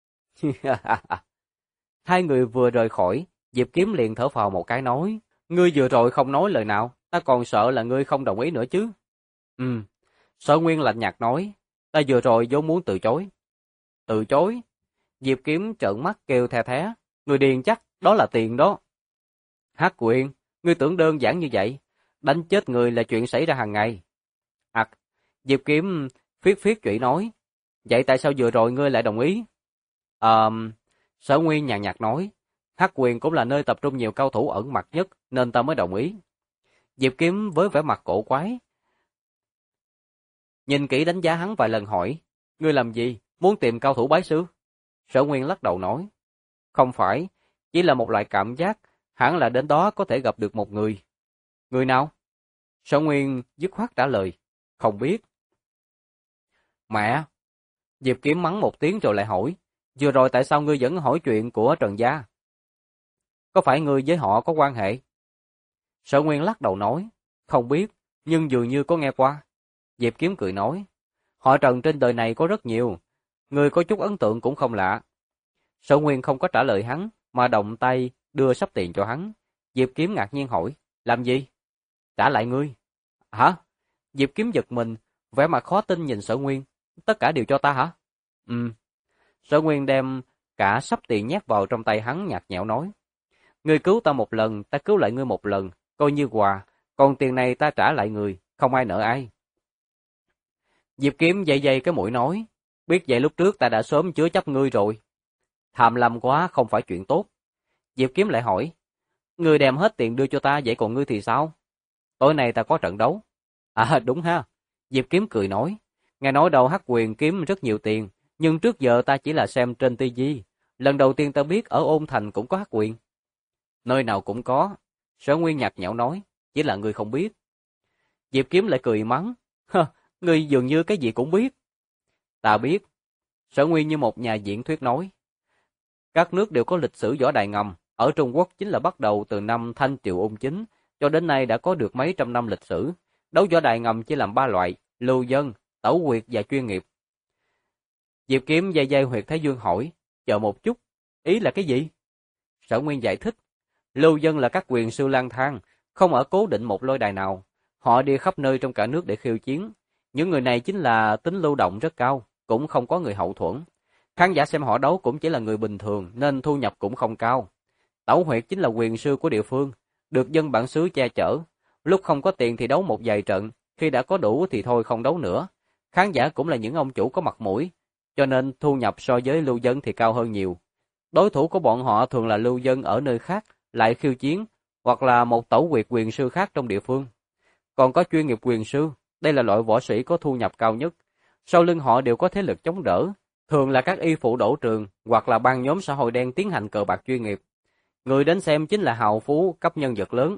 Hai người vừa rời khỏi, Diệp Kiếm liền thở phào một cái nói, ngươi vừa rồi không nói lời nào, ta còn sợ là ngươi không đồng ý nữa chứ. Sở Nguyên lạnh nhạt nói, ta vừa rồi vốn muốn từ chối. Từ chối? Diệp Kiếm trợn mắt kêu the thé, ngươi điên chắc, đó là tiền đó. Hắc Quyền, ngươi tưởng đơn giản như vậy, đánh chết người là chuyện xảy ra hàng ngày. Diệp Kiếm phiết phiết chủy nói, vậy tại sao vừa rồi ngươi lại đồng ý? Sở Nguyên nhàn nhạt nói, Hắc Quyền cũng là nơi tập trung nhiều cao thủ ẩn mặt nhất, nên ta mới đồng ý. Diệp Kiếm với vẻ mặt cổ quái, nhìn kỹ đánh giá hắn vài lần hỏi, ngươi làm gì, muốn tìm cao thủ bái sư? Sở Nguyên lắc đầu nói, không phải, chỉ là một loại cảm giác, hẳn là đến đó có thể gặp được một người. Người nào? Sở Nguyên dứt khoát trả lời, không biết. Mẹ! Diệp Kiếm mắng một tiếng rồi lại hỏi, vừa rồi tại sao ngươi vẫn hỏi chuyện của Trần Gia? Có phải ngươi với họ có quan hệ? Sở Nguyên lắc đầu nói, không biết, nhưng dường như có nghe qua. Diệp Kiếm cười nói, họ Trần trên đời này có rất nhiều, ngươi có chút ấn tượng cũng không lạ. Sở Nguyên không có trả lời hắn, mà động tay đưa sắp tiền cho hắn. Diệp Kiếm ngạc nhiên hỏi, làm gì? Trả lại ngươi. Hả? Diệp Kiếm giật mình, vẻ mặt khó tin nhìn Sở Nguyên, tất cả đều cho ta hả? Sở Nguyên đem cả sắp tiền nhét vào trong tay hắn, nhạt nhẽo nói, ngươi cứu ta một lần, ta cứu lại ngươi một lần, coi như quà, còn tiền này ta trả lại người, không ai nợ ai. Diệp Kiếm dậy dậy cái mũi nói, biết vậy lúc trước ta đã sớm chứa chấp ngươi rồi. Tham lam quá không phải chuyện tốt. Diệp Kiếm lại hỏi, ngươi đem hết tiền đưa cho ta, vậy còn ngươi thì sao? Tối nay ta có trận đấu. À đúng ha. Diệp Kiếm cười nói, nghe nói đầu Hắc Quyền kiếm rất nhiều tiền, nhưng trước giờ ta chỉ là xem trên tivi. Lần đầu tiên ta biết ở Ôn Thành cũng có Hắc Quyền. Nơi nào cũng có. Sở Nguyên nhạt nhẽo nói, chỉ là ngươi không biết. Diệp Kiếm lại cười mắng, ngươi dường như cái gì cũng biết. Ta biết. Sở Nguyên như một nhà diễn thuyết nói, các nước đều có lịch sử võ đài ngầm, ở Trung Quốc chính là bắt đầu từ năm Thanh Triều Ung Chính, cho đến nay đã có được mấy trăm năm lịch sử. Đấu võ đài ngầm chia làm 3 loại, lưu dân, tẩu huyệt và chuyên nghiệp. Diệp Kiếm dây dây huyệt Thái Dương hỏi, chờ một chút, ý là cái gì? Sở Nguyên giải thích, lưu dân là các quyền sư lang thang, không ở cố định một lôi đài nào. Họ đi khắp nơi trong cả nước để khiêu chiến. Những người này chính là tính lưu động rất cao, cũng không có người hậu thuẫn. Khán giả xem họ đấu cũng chỉ là người bình thường nên thu nhập cũng không cao. Tẩu huyệt chính là quyền sư của địa phương, được dân bản xứ che chở. Lúc không có tiền thì đấu một vài trận, khi đã có đủ thì thôi không đấu nữa. Khán giả cũng là những ông chủ có mặt mũi, cho nên thu nhập so với lưu dân thì cao hơn nhiều. Đối thủ của bọn họ thường là lưu dân ở nơi khác lại khiêu chiến, hoặc là một tẩu huyệt quyền sư khác trong địa phương. Còn có chuyên nghiệp quyền sư, đây là loại võ sĩ có thu nhập cao nhất. Sau lưng họ đều có thế lực chống đỡ, thường là các y phụ đổ trường hoặc là băng nhóm xã hội đen tiến hành cờ bạc chuyên nghiệp. Người đến xem chính là hào phú cấp nhân vật lớn.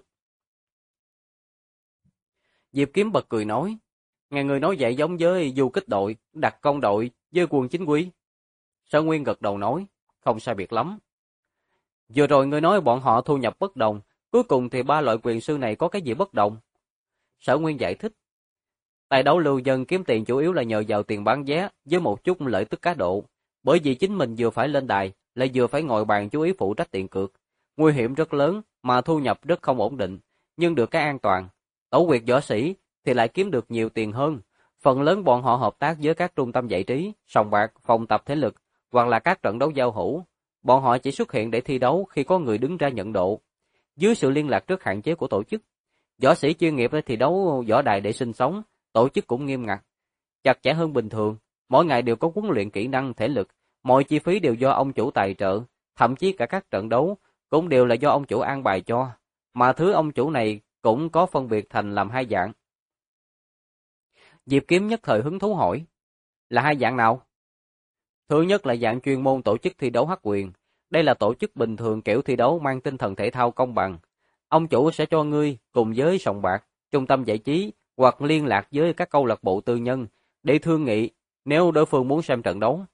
Diệp Kiếm bật cười nói, nghe người nói vậy giống với du kích đội, đặc công đội với quân chính quy. Sở Nguyên gật đầu nói, không sai biệt lắm. Vừa rồi ngươi nói bọn họ thu nhập bất đồng, cuối cùng thì 3 loại quyền sư này có cái gì bất đồng? Sở Nguyên giải thích, tài đấu lưu dân kiếm tiền chủ yếu là nhờ vào tiền bán vé với một chút lợi tức cá độ, bởi vì chính mình vừa phải lên đài, lại vừa phải ngồi bàn chú ý phụ trách tiền cược. Nguy hiểm rất lớn mà thu nhập rất không ổn định, nhưng được cái an toàn. Tẩu huyệt võ sĩ thì lại kiếm được nhiều tiền hơn. Phần lớn bọn họ hợp tác với các trung tâm giải trí, sòng bạc, phòng tập thể lực hoặc là các trận đấu giao hữu. Bọn họ chỉ xuất hiện để thi đấu khi có người đứng ra nhận độ. Dưới sự liên lạc rất hạn chế của tổ chức, võ sĩ chuyên nghiệp thì đấu võ đài để sinh sống, tổ chức cũng nghiêm ngặt, chặt chẽ hơn bình thường. Mỗi ngày đều có huấn luyện kỹ năng thể lực, mọi chi phí đều do ông chủ tài trợ, thậm chí cả các trận đấu cũng đều là do ông chủ an bài cho. Mà thứ ông chủ này cũng có phân biệt thành làm 2 dạng. Diệp Kiếm nhất thời hứng thú hỏi, là 2 dạng nào? Thứ nhất là dạng chuyên môn tổ chức thi đấu Hắc Quyền. Đây là tổ chức bình thường kiểu thi đấu mang tinh thần thể thao công bằng. Ông chủ sẽ cho ngươi cùng với sòng bạc, trung tâm giải trí hoặc liên lạc với các câu lạc bộ tư nhân để thương nghị nếu đối phương muốn xem trận đấu.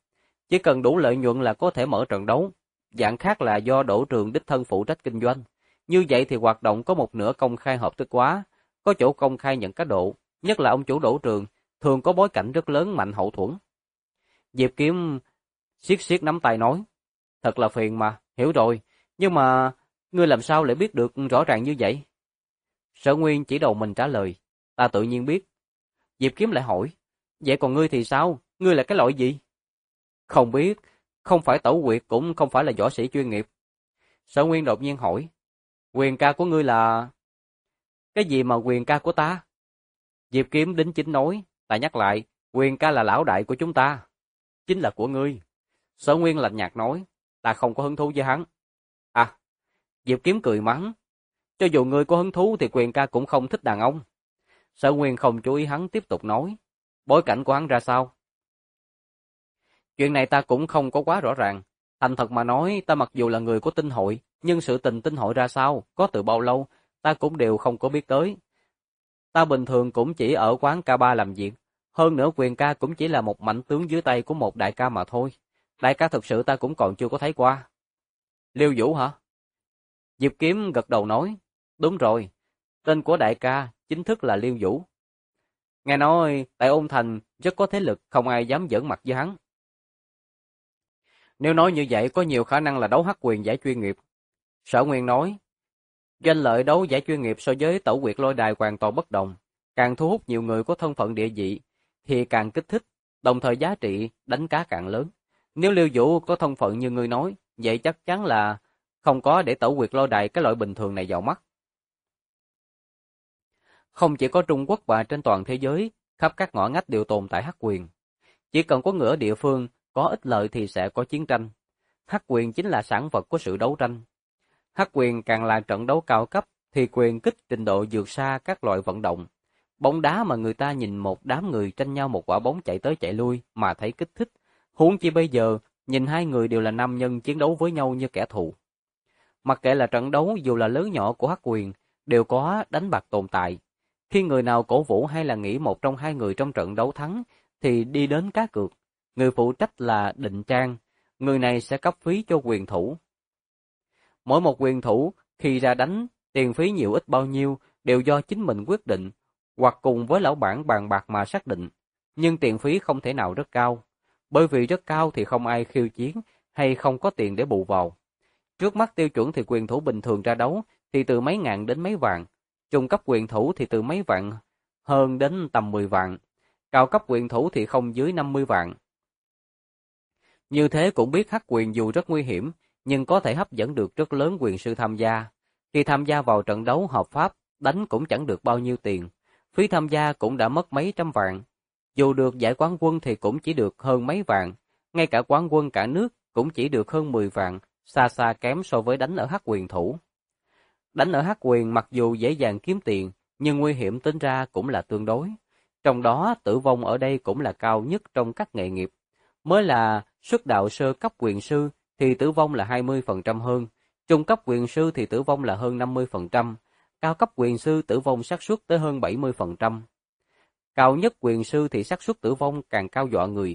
Chỉ cần đủ lợi nhuận là có thể mở trận đấu. Dạng khác là do Đỗ Trường đích thân phụ trách kinh doanh. Như vậy thì hoạt động có một nửa công khai hợp thức hóa, có chỗ công khai nhận cá độ, nhất là ông chủ Đỗ Trường, thường có bối cảnh rất lớn mạnh hậu thuẫn. Diệp Kiếm siết siết nắm tay nói, thật là phiền mà, hiểu rồi, nhưng mà ngươi làm sao lại biết được rõ ràng như vậy? Sở Nguyên chỉ đầu mình trả lời, ta tự nhiên biết. Diệp Kiếm lại hỏi, vậy còn ngươi thì sao, ngươi là cái loại gì? Không biết, không phải tẩu quyệt cũng không phải là võ sĩ chuyên nghiệp. Sở Nguyên đột nhiên hỏi, quyền ca của ngươi là... Cái gì mà quyền ca của ta? Diệp Kiếm đính chính nói, ta nhắc lại, quyền ca là lão đại của chúng ta. Chính là của ngươi. Sở Nguyên lạnh nhạt nói, ta không có hứng thú với hắn. À, Diệp Kiếm cười mắng, cho dù ngươi có hứng thú thì quyền ca cũng không thích đàn ông. Sở Nguyên không chú ý hắn tiếp tục nói, bối cảnh của hắn ra sao? Chuyện này ta cũng không có quá rõ ràng. Thành thật mà nói, ta mặc dù là người của tinh hội, nhưng sự tình tinh hội ra sao, có từ bao lâu, ta cũng đều không có biết tới. Ta bình thường cũng chỉ ở quán K3 làm việc, hơn nữa quyền ca cũng chỉ là một mãnh tướng dưới tay của một đại ca mà thôi. Đại ca thực sự ta cũng còn chưa có thấy qua. Liêu Vũ hả? Diệp Kiếm gật đầu nói, đúng rồi, tên của đại ca chính thức là Liêu Vũ. Nghe nói tại Ôn Thành rất có thế lực, không ai dám giỡn mặt với hắn. Nếu nói như vậy có nhiều khả năng là đấu hắc quyền giải chuyên nghiệp. Sở Nguyên nói, danh lợi đấu giải chuyên nghiệp so với tẩu quyệt lôi đài hoàn toàn bất đồng, càng thu hút nhiều người có thân phận địa vị, thì càng kích thích, đồng thời giá trị đánh cá càng lớn. Nếu Liêu Vũ có thân phận như người nói, vậy chắc chắn là không có để tẩu quyệt lôi đài cái loại bình thường này vào mắt. Không chỉ có Trung Quốc và trên toàn thế giới, khắp các ngõ ngách đều tồn tại hắc quyền. Chỉ cần có người ở địa phương có ích lợi thì sẽ có chiến tranh. Hắc quyền chính là sản vật của sự đấu tranh. Hắc quyền càng là trận đấu cao cấp thì quyền kích trình độ vượt xa các loại vận động. Bóng đá mà người ta nhìn một đám người tranh nhau một quả bóng chạy tới chạy lui mà thấy kích thích. Huống chi bây giờ, nhìn hai người đều là nam nhân chiến đấu với nhau như kẻ thù. Mặc kệ là trận đấu dù là lớn nhỏ của hắc quyền, đều có đánh bạc tồn tại. Khi người nào cổ vũ hay là nghĩ một trong hai người trong trận đấu thắng, thì đi đến cá cược. Người phụ trách là định trang, người này sẽ cấp phí cho quyền thủ. Mỗi một quyền thủ khi ra đánh, tiền phí nhiều ít bao nhiêu đều do chính mình quyết định, hoặc cùng với lão bản bàn bạc mà xác định. Nhưng tiền phí không thể nào rất cao, bởi vì rất cao thì không ai khiêu chiến hay không có tiền để bù vào. Trước mắt tiêu chuẩn thì quyền thủ bình thường ra đấu thì từ mấy ngàn đến mấy vạn, trung cấp quyền thủ thì từ mấy vạn hơn đến tầm 10 vạn, cao cấp quyền thủ thì không dưới 50 vạn. Như thế cũng biết hắc quyền dù rất nguy hiểm, nhưng có thể hấp dẫn được rất lớn quyền sư tham gia. Khi tham gia vào trận đấu hợp pháp, đánh cũng chẳng được bao nhiêu tiền. Phí tham gia cũng đã mất mấy trăm vạn. Dù được giải quán quân thì cũng chỉ được hơn mấy vạn. Ngay cả quán quân cả nước cũng chỉ được hơn 10 vạn, xa xa kém so với đánh ở hắc quyền thủ. Đánh ở hắc quyền mặc dù dễ dàng kiếm tiền, nhưng nguy hiểm tính ra cũng là tương đối. Trong đó tử vong ở đây cũng là cao nhất trong các nghề nghiệp. Mới là xuất đạo sơ cấp quyền sư thì tử vong là 20% hơn, trung cấp quyền sư thì tử vong là hơn 50%, cao cấp quyền sư tử vong xác suất tới hơn 70%. Cao nhất quyền sư thì xác suất tử vong càng cao dọa người.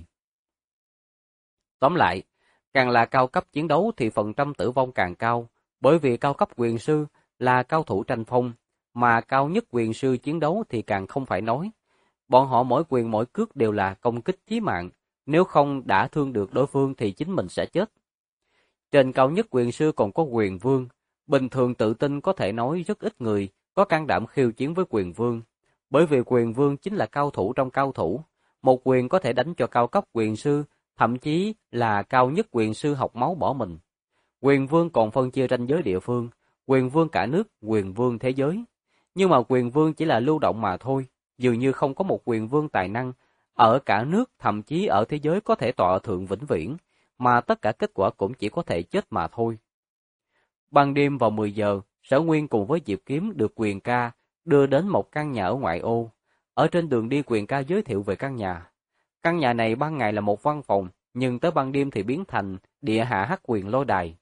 Tóm lại, càng là cao cấp chiến đấu thì phần trăm tử vong càng cao, bởi vì cao cấp quyền sư là cao thủ tranh phong, mà cao nhất quyền sư chiến đấu thì càng không phải nói. Bọn họ mỗi quyền mỗi cước đều là công kích chí mạng, nếu không đã thương được đối phương thì chính mình sẽ chết. Trên cao nhất quyền sư còn có quyền vương, bình thường tự tin có thể nói rất ít người có can đảm khiêu chiến với quyền vương, bởi vì quyền vương chính là cao thủ trong cao thủ, một quyền có thể đánh cho cao cấp quyền sư, thậm chí là cao nhất quyền sư học máu bỏ mình. Quyền vương còn phân chia ranh giới địa phương, quyền vương cả nước, quyền vương thế giới. Nhưng mà quyền vương chỉ là lưu động mà thôi, dường như không có một quyền vương tài năng ở cả nước, thậm chí ở thế giới có thể tọa thượng vĩnh viễn, mà tất cả kết quả cũng chỉ có thể chết mà thôi. Ban đêm vào 10 giờ, Sở Nguyên cùng với Diệp Kiếm được Quyền ca đưa đến một căn nhà ở ngoại ô. Ở trên đường đi Quyền ca giới thiệu về căn nhà. Căn nhà này ban ngày là một văn phòng, nhưng tới ban đêm thì biến thành địa hạ hắc quyền lôi đài.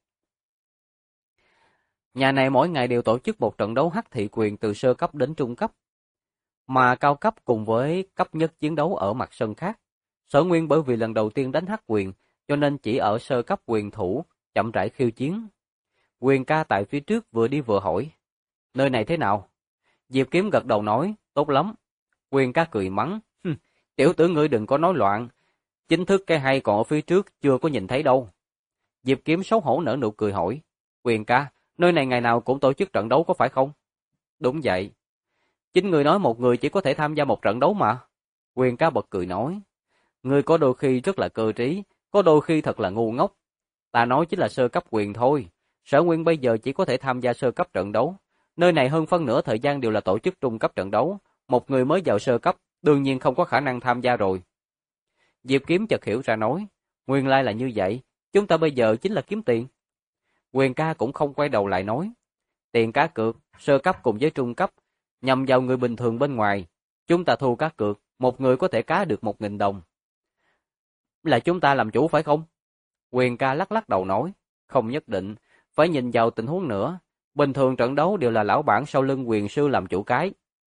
Nhà này mỗi ngày đều tổ chức một trận đấu hắc thị quyền từ sơ cấp đến trung cấp, mà cao cấp cùng với cấp nhất chiến đấu ở mặt sân khác. Sở Nguyên bởi vì lần đầu tiên đánh hắc quyền cho nên chỉ ở sơ cấp quyền thủ, chậm rãi khiêu chiến. Quyền ca tại phía trước vừa đi vừa hỏi, nơi này thế nào? Diệp Kiếm gật đầu nói, tốt lắm. Quyền ca cười mắng, tiểu tử ngươi đừng có nói loạn, chính thức cái hay còn ở phía trước chưa có nhìn thấy đâu. Diệp Kiếm xấu hổ nở nụ cười hỏi, Quyền ca, nơi này ngày nào cũng tổ chức trận đấu có phải không? Đúng vậy. Chính ngươi nói một người chỉ có thể tham gia một trận đấu mà. Quyền ca bật cười nói, ngươi có đôi khi rất là cơ trí, có đôi khi thật là ngu ngốc. Ta nói chính là sơ cấp quyền thôi. Sở Nguyên bây giờ chỉ có thể tham gia sơ cấp trận đấu. Nơi này hơn phân nửa thời gian đều là tổ chức trung cấp trận đấu. Một người mới vào sơ cấp, đương nhiên không có khả năng tham gia rồi. Diệp Kiếm chợt hiểu ra nói, nguyên lai là như vậy, chúng ta bây giờ chính là kiếm tiền. Quyền ca cũng không quay đầu lại nói, tiền cá cược, sơ cấp cùng với trung cấp, nhằm vào người bình thường bên ngoài. Chúng ta thu cá cược, một người có thể cá được 1.000 đồng. Là chúng ta làm chủ phải không? Quyền ca lắc lắc đầu nói, không nhất định, phải nhìn vào tình huống nữa. Bình thường trận đấu đều là lão bản sau lưng quyền sư làm chủ cái.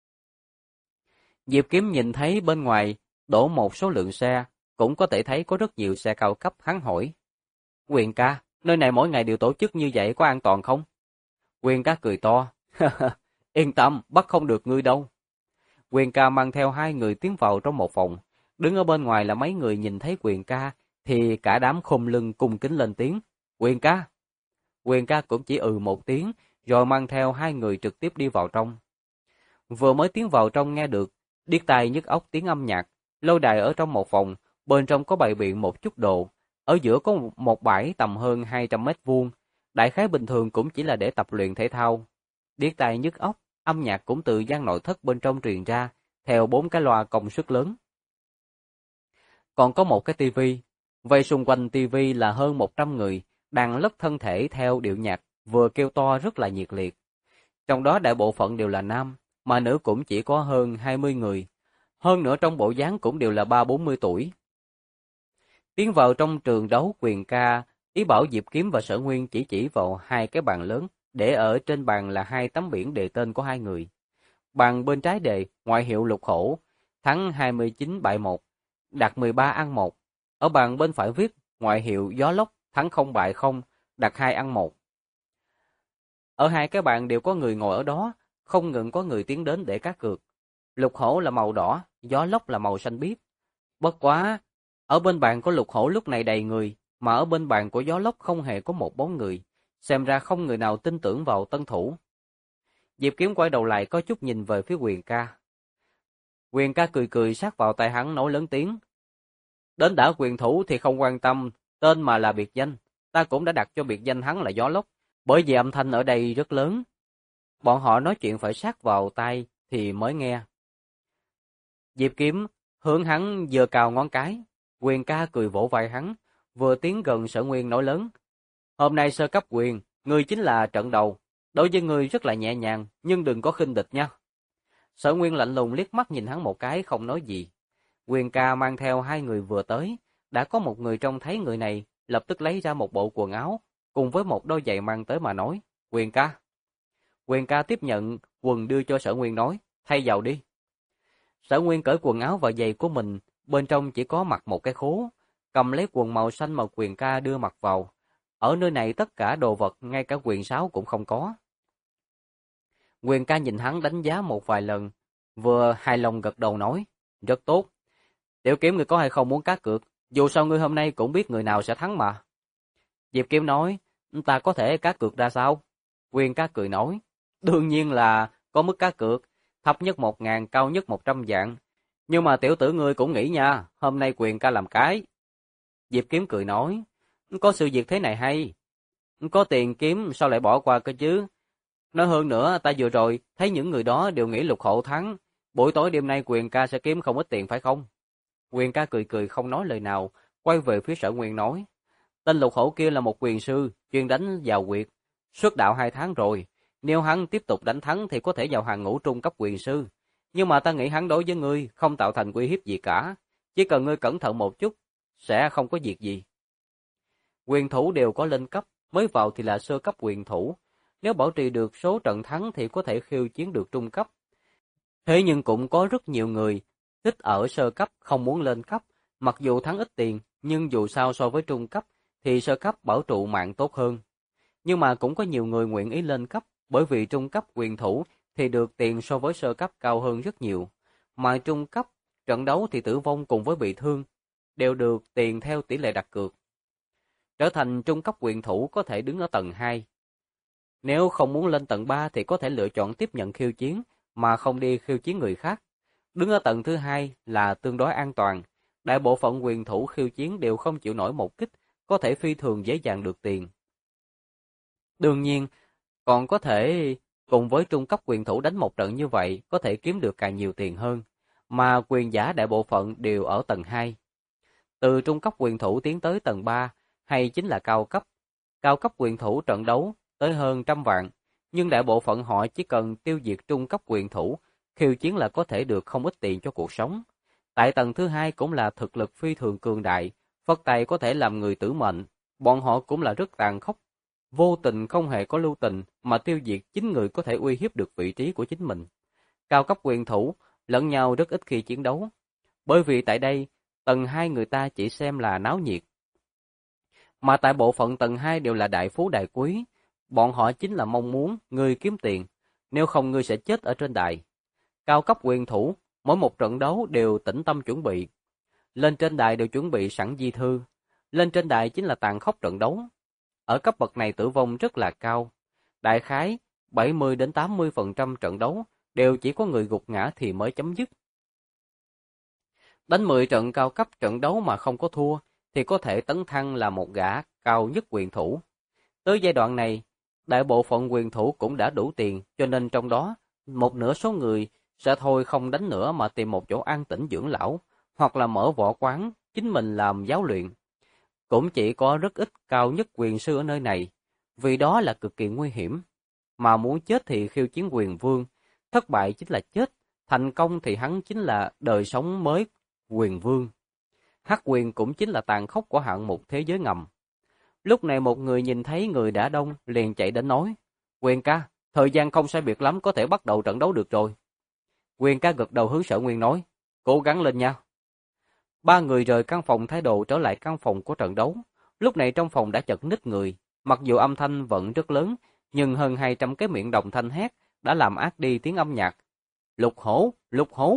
Diệp Kiếm nhìn thấy bên ngoài đổ một số lượng xe, cũng có thể thấy có rất nhiều xe cao cấp, hắn hỏi. Quyền ca, nơi này mỗi ngày đều tổ chức như vậy có an toàn không? Quyền ca cười to, yên tâm, bắt không được ngươi đâu. Quyền ca mang theo 2 người tiến vào trong một phòng, đứng ở bên ngoài là mấy người nhìn thấy Quyền ca, thì cả đám khom lưng cung kính lên tiếng, Quyền ca. Quyền ca cũng chỉ một tiếng, rồi mang theo 2 người trực tiếp đi vào trong. Vừa mới tiến vào trong nghe được, điếc tai nhức óc tiếng âm nhạc, lâu đài ở trong một phòng, bên trong có bày biện một chút đồ, ở giữa có một bãi tầm hơn 200 mét vuông, đại khái bình thường cũng chỉ là để tập luyện thể thao. Điếc tai nhức óc, âm nhạc cũng từ gian nội thất bên trong truyền ra, theo 4 cái loa công suất lớn. Còn có một cái tivi, vây xung quanh tivi là hơn 100 người, đang lất thân thể theo điệu nhạc, vừa kêu to rất là nhiệt liệt. Trong đó đại bộ phận đều là nam, mà nữ cũng chỉ có hơn 20 người. Hơn nữa trong bộ dáng cũng đều là 30-40 tuổi. Tiến vào trong trường đấu Quyền ca, ý bảo Diệp Kiếm và Sở Nguyên chỉ vào 2 cái bàn lớn, để ở trên bàn là 2 tấm biển đề tên của 2 người. Bàn bên trái đề, ngoại hiệu Lục Hổ, thắng 29 bại 1, đạt 13 ăn 1. Ở bàn bên phải viết, ngoại hiệu Gió Lốc, thắng 0 bại 0, đạt 2 ăn 1. Ở 2 cái bàn đều có người ngồi ở đó, không ngừng có người tiến đến để cá cược. Lục Hổ là màu đỏ, Gió Lốc là màu xanh biếc. Bất quá, ở bên bàn của Lục Hổ lúc này đầy người, mà ở bên bàn của Gió Lốc không hề có một bóng người, xem ra không người nào tin tưởng vào tân thủ. Diệp Kiếm quay đầu lại có chút nhìn về phía Quyền ca. Quyền ca cười cười sát vào tai hắn nói lớn tiếng. Đến đã quyền thủ thì không quan tâm, tên mà là biệt danh, ta cũng đã đặt cho biệt danh hắn là Gió Lốc, bởi vì âm thanh ở đây rất lớn. Bọn họ nói chuyện phải sát vào tai thì mới nghe. Diệp Kiếm hướng hắn giơ cao ngón cái, Quyền ca cười vỗ vai hắn, vừa tiến gần Sở Nguyên nói lớn. Hôm nay sơ cấp quyền, ngươi chính là trận đầu, đối với ngươi rất là nhẹ nhàng, nhưng đừng có khinh địch nha. Sở Nguyên lạnh lùng liếc mắt nhìn hắn một cái không nói gì. Quyền ca mang theo 2 người vừa tới, đã có một người trông thấy người này, lập tức lấy ra một bộ quần áo, cùng với một đôi giày mang tới mà nói, Quyền ca. Quyền ca tiếp nhận quần đưa cho Sở Nguyên nói, thay vào đi. Sở Nguyên cởi quần áo và giày của mình, bên trong chỉ có mặc một cái khố, cầm lấy quần màu xanh mà Quyền ca đưa mặc vào. Ở nơi này tất cả đồ vật, ngay cả quyền sáo cũng không có. Quyền ca nhìn hắn đánh giá một vài lần, vừa hài lòng gật đầu nói, rất tốt. Tiểu Kiếm ngươi có hay không muốn cá cược, dù sao ngươi hôm nay cũng biết người nào sẽ thắng mà. Diệp Kiếm nói, ta có thể cá cược ra sao? Quyền ca cười nói, đương nhiên là có mức cá cược, thấp nhất 1.000, cao nhất 100 vạn. Nhưng mà tiểu tử ngươi cũng nghĩ nha, hôm nay Quyền ca làm cái. Diệp Kiếm cười nói, có sự việc thế này hay. Có tiền kiếm sao lại bỏ qua cơ chứ? Nói hơn nữa, ta vừa rồi thấy những người đó đều nghĩ Lục Hổ thắng. Buổi tối đêm nay Quyền ca sẽ kiếm không ít tiền phải không? Quyền ca cười cười không nói lời nào, quay về phía Sở Nguyên nói. Tên Lục Hổ kia là một quyền sư, chuyên đánh vào quyệt. Xuất đạo 2 tháng rồi. Nếu hắn tiếp tục đánh thắng thì có thể vào hàng ngũ trung cấp quyền sư. Nhưng mà ta nghĩ hắn đối với ngươi không tạo thành uy hiếp gì cả. Chỉ cần ngươi cẩn thận một chút, sẽ không có việc gì. Quyền thủ đều có lên cấp, mới vào thì là sơ cấp quyền thủ. Nếu bảo trì được số trận thắng thì có thể khiêu chiến được trung cấp. Thế nhưng cũng có rất nhiều người thích ở sơ cấp không muốn lên cấp, Mặc dù thắng ít tiền, nhưng dù sao so với trung cấp thì sơ cấp bảo trụ mạng tốt hơn. Nhưng mà cũng có nhiều người nguyện ý lên cấp, bởi vì trung cấp quyền thủ thì được tiền so với sơ cấp cao hơn rất nhiều. Mà trung cấp, trận đấu thì tử vong cùng với bị thương, đều được tiền theo tỷ lệ đặt cược. Trở thành trung cấp quyền thủ có thể đứng ở tầng 2. Nếu không muốn lên tầng 3 thì có thể lựa chọn tiếp nhận khiêu chiến, mà không đi khiêu chiến người khác. Đứng ở tầng thứ 2 là tương đối an toàn. Đại bộ phận quyền thủ khiêu chiến đều không chịu nổi một kích, có thể phi thường dễ dàng được tiền. Đương nhiên, còn có thể cùng với trung cấp quyền thủ đánh một trận như vậy, có thể kiếm được càng nhiều tiền hơn, mà quyền giả đại bộ phận đều ở tầng 2. Từ trung cấp quyền thủ tiến tới tầng 3, hay chính là cao cấp. Cao cấp quyền thủ trận đấu tới hơn 100 vạn, nhưng đại bộ phận họ chỉ cần tiêu diệt trung cấp quyền thủ, khiêu chiến là có thể được không ít tiền cho cuộc sống. Tại tầng thứ 2 cũng là thực lực phi thường cường đại, phất tay có thể làm người tử mệnh, bọn họ cũng là rất tàn khốc. Vô tình không hề có lưu tình mà tiêu diệt chính người có thể uy hiếp được vị trí của chính mình. Cao cấp quyền thủ lẫn nhau rất ít khi chiến đấu, bởi vì tại đây tầng 2 người ta chỉ xem là náo nhiệt. Mà tại bộ phận tầng 2 đều là đại phú đại quý, bọn họ chính là mong muốn ngươi kiếm tiền, nếu không ngươi sẽ chết ở trên đài. Cao cấp quyền thủ, mỗi một trận đấu đều tĩnh tâm chuẩn bị. Lên trên đài đều chuẩn bị sẵn di thư. Lên trên đài chính là tàn khốc trận đấu. Ở cấp bậc này tử vong rất là cao. Đại khái 70 đến 80% trận đấu đều chỉ có người gục ngã thì mới chấm dứt. Đánh 10 trận cao cấp trận đấu mà không có thua thì có thể tấn thăng là một gã cao nhất quyền thủ. Tới giai đoạn này, đại bộ phận quyền thủ cũng đã đủ tiền, cho nên trong đó một nửa số người sẽ thôi không đánh nữa mà tìm một chỗ an tĩnh dưỡng lão, hoặc là mở võ quán, chính mình làm giáo luyện. Cũng chỉ có rất ít cao nhất quyền sư ở nơi này, vì đó là cực kỳ nguy hiểm. Mà muốn chết thì khiêu chiến quyền vương, thất bại chính là chết, thành công thì hắn chính là đời sống mới quyền vương. Hắc quyền cũng chính là tàn khốc của hạng mục thế giới ngầm. Lúc này một người nhìn thấy người đã đông, liền chạy đến nói, Quyền ca, thời gian không sai biệt lắm có thể bắt đầu trận đấu được rồi. Quyền ca gật đầu hướng Sở Nguyên nói, cố gắng lên nha. Ba người rời căn phòng thái độ trở lại căn phòng của trận đấu. Lúc này trong phòng đã chật ních người, mặc dù âm thanh vẫn rất lớn, nhưng hơn 200 cái miệng đồng thanh hét đã làm át đi tiếng âm nhạc. Lục hổ, lục hổ.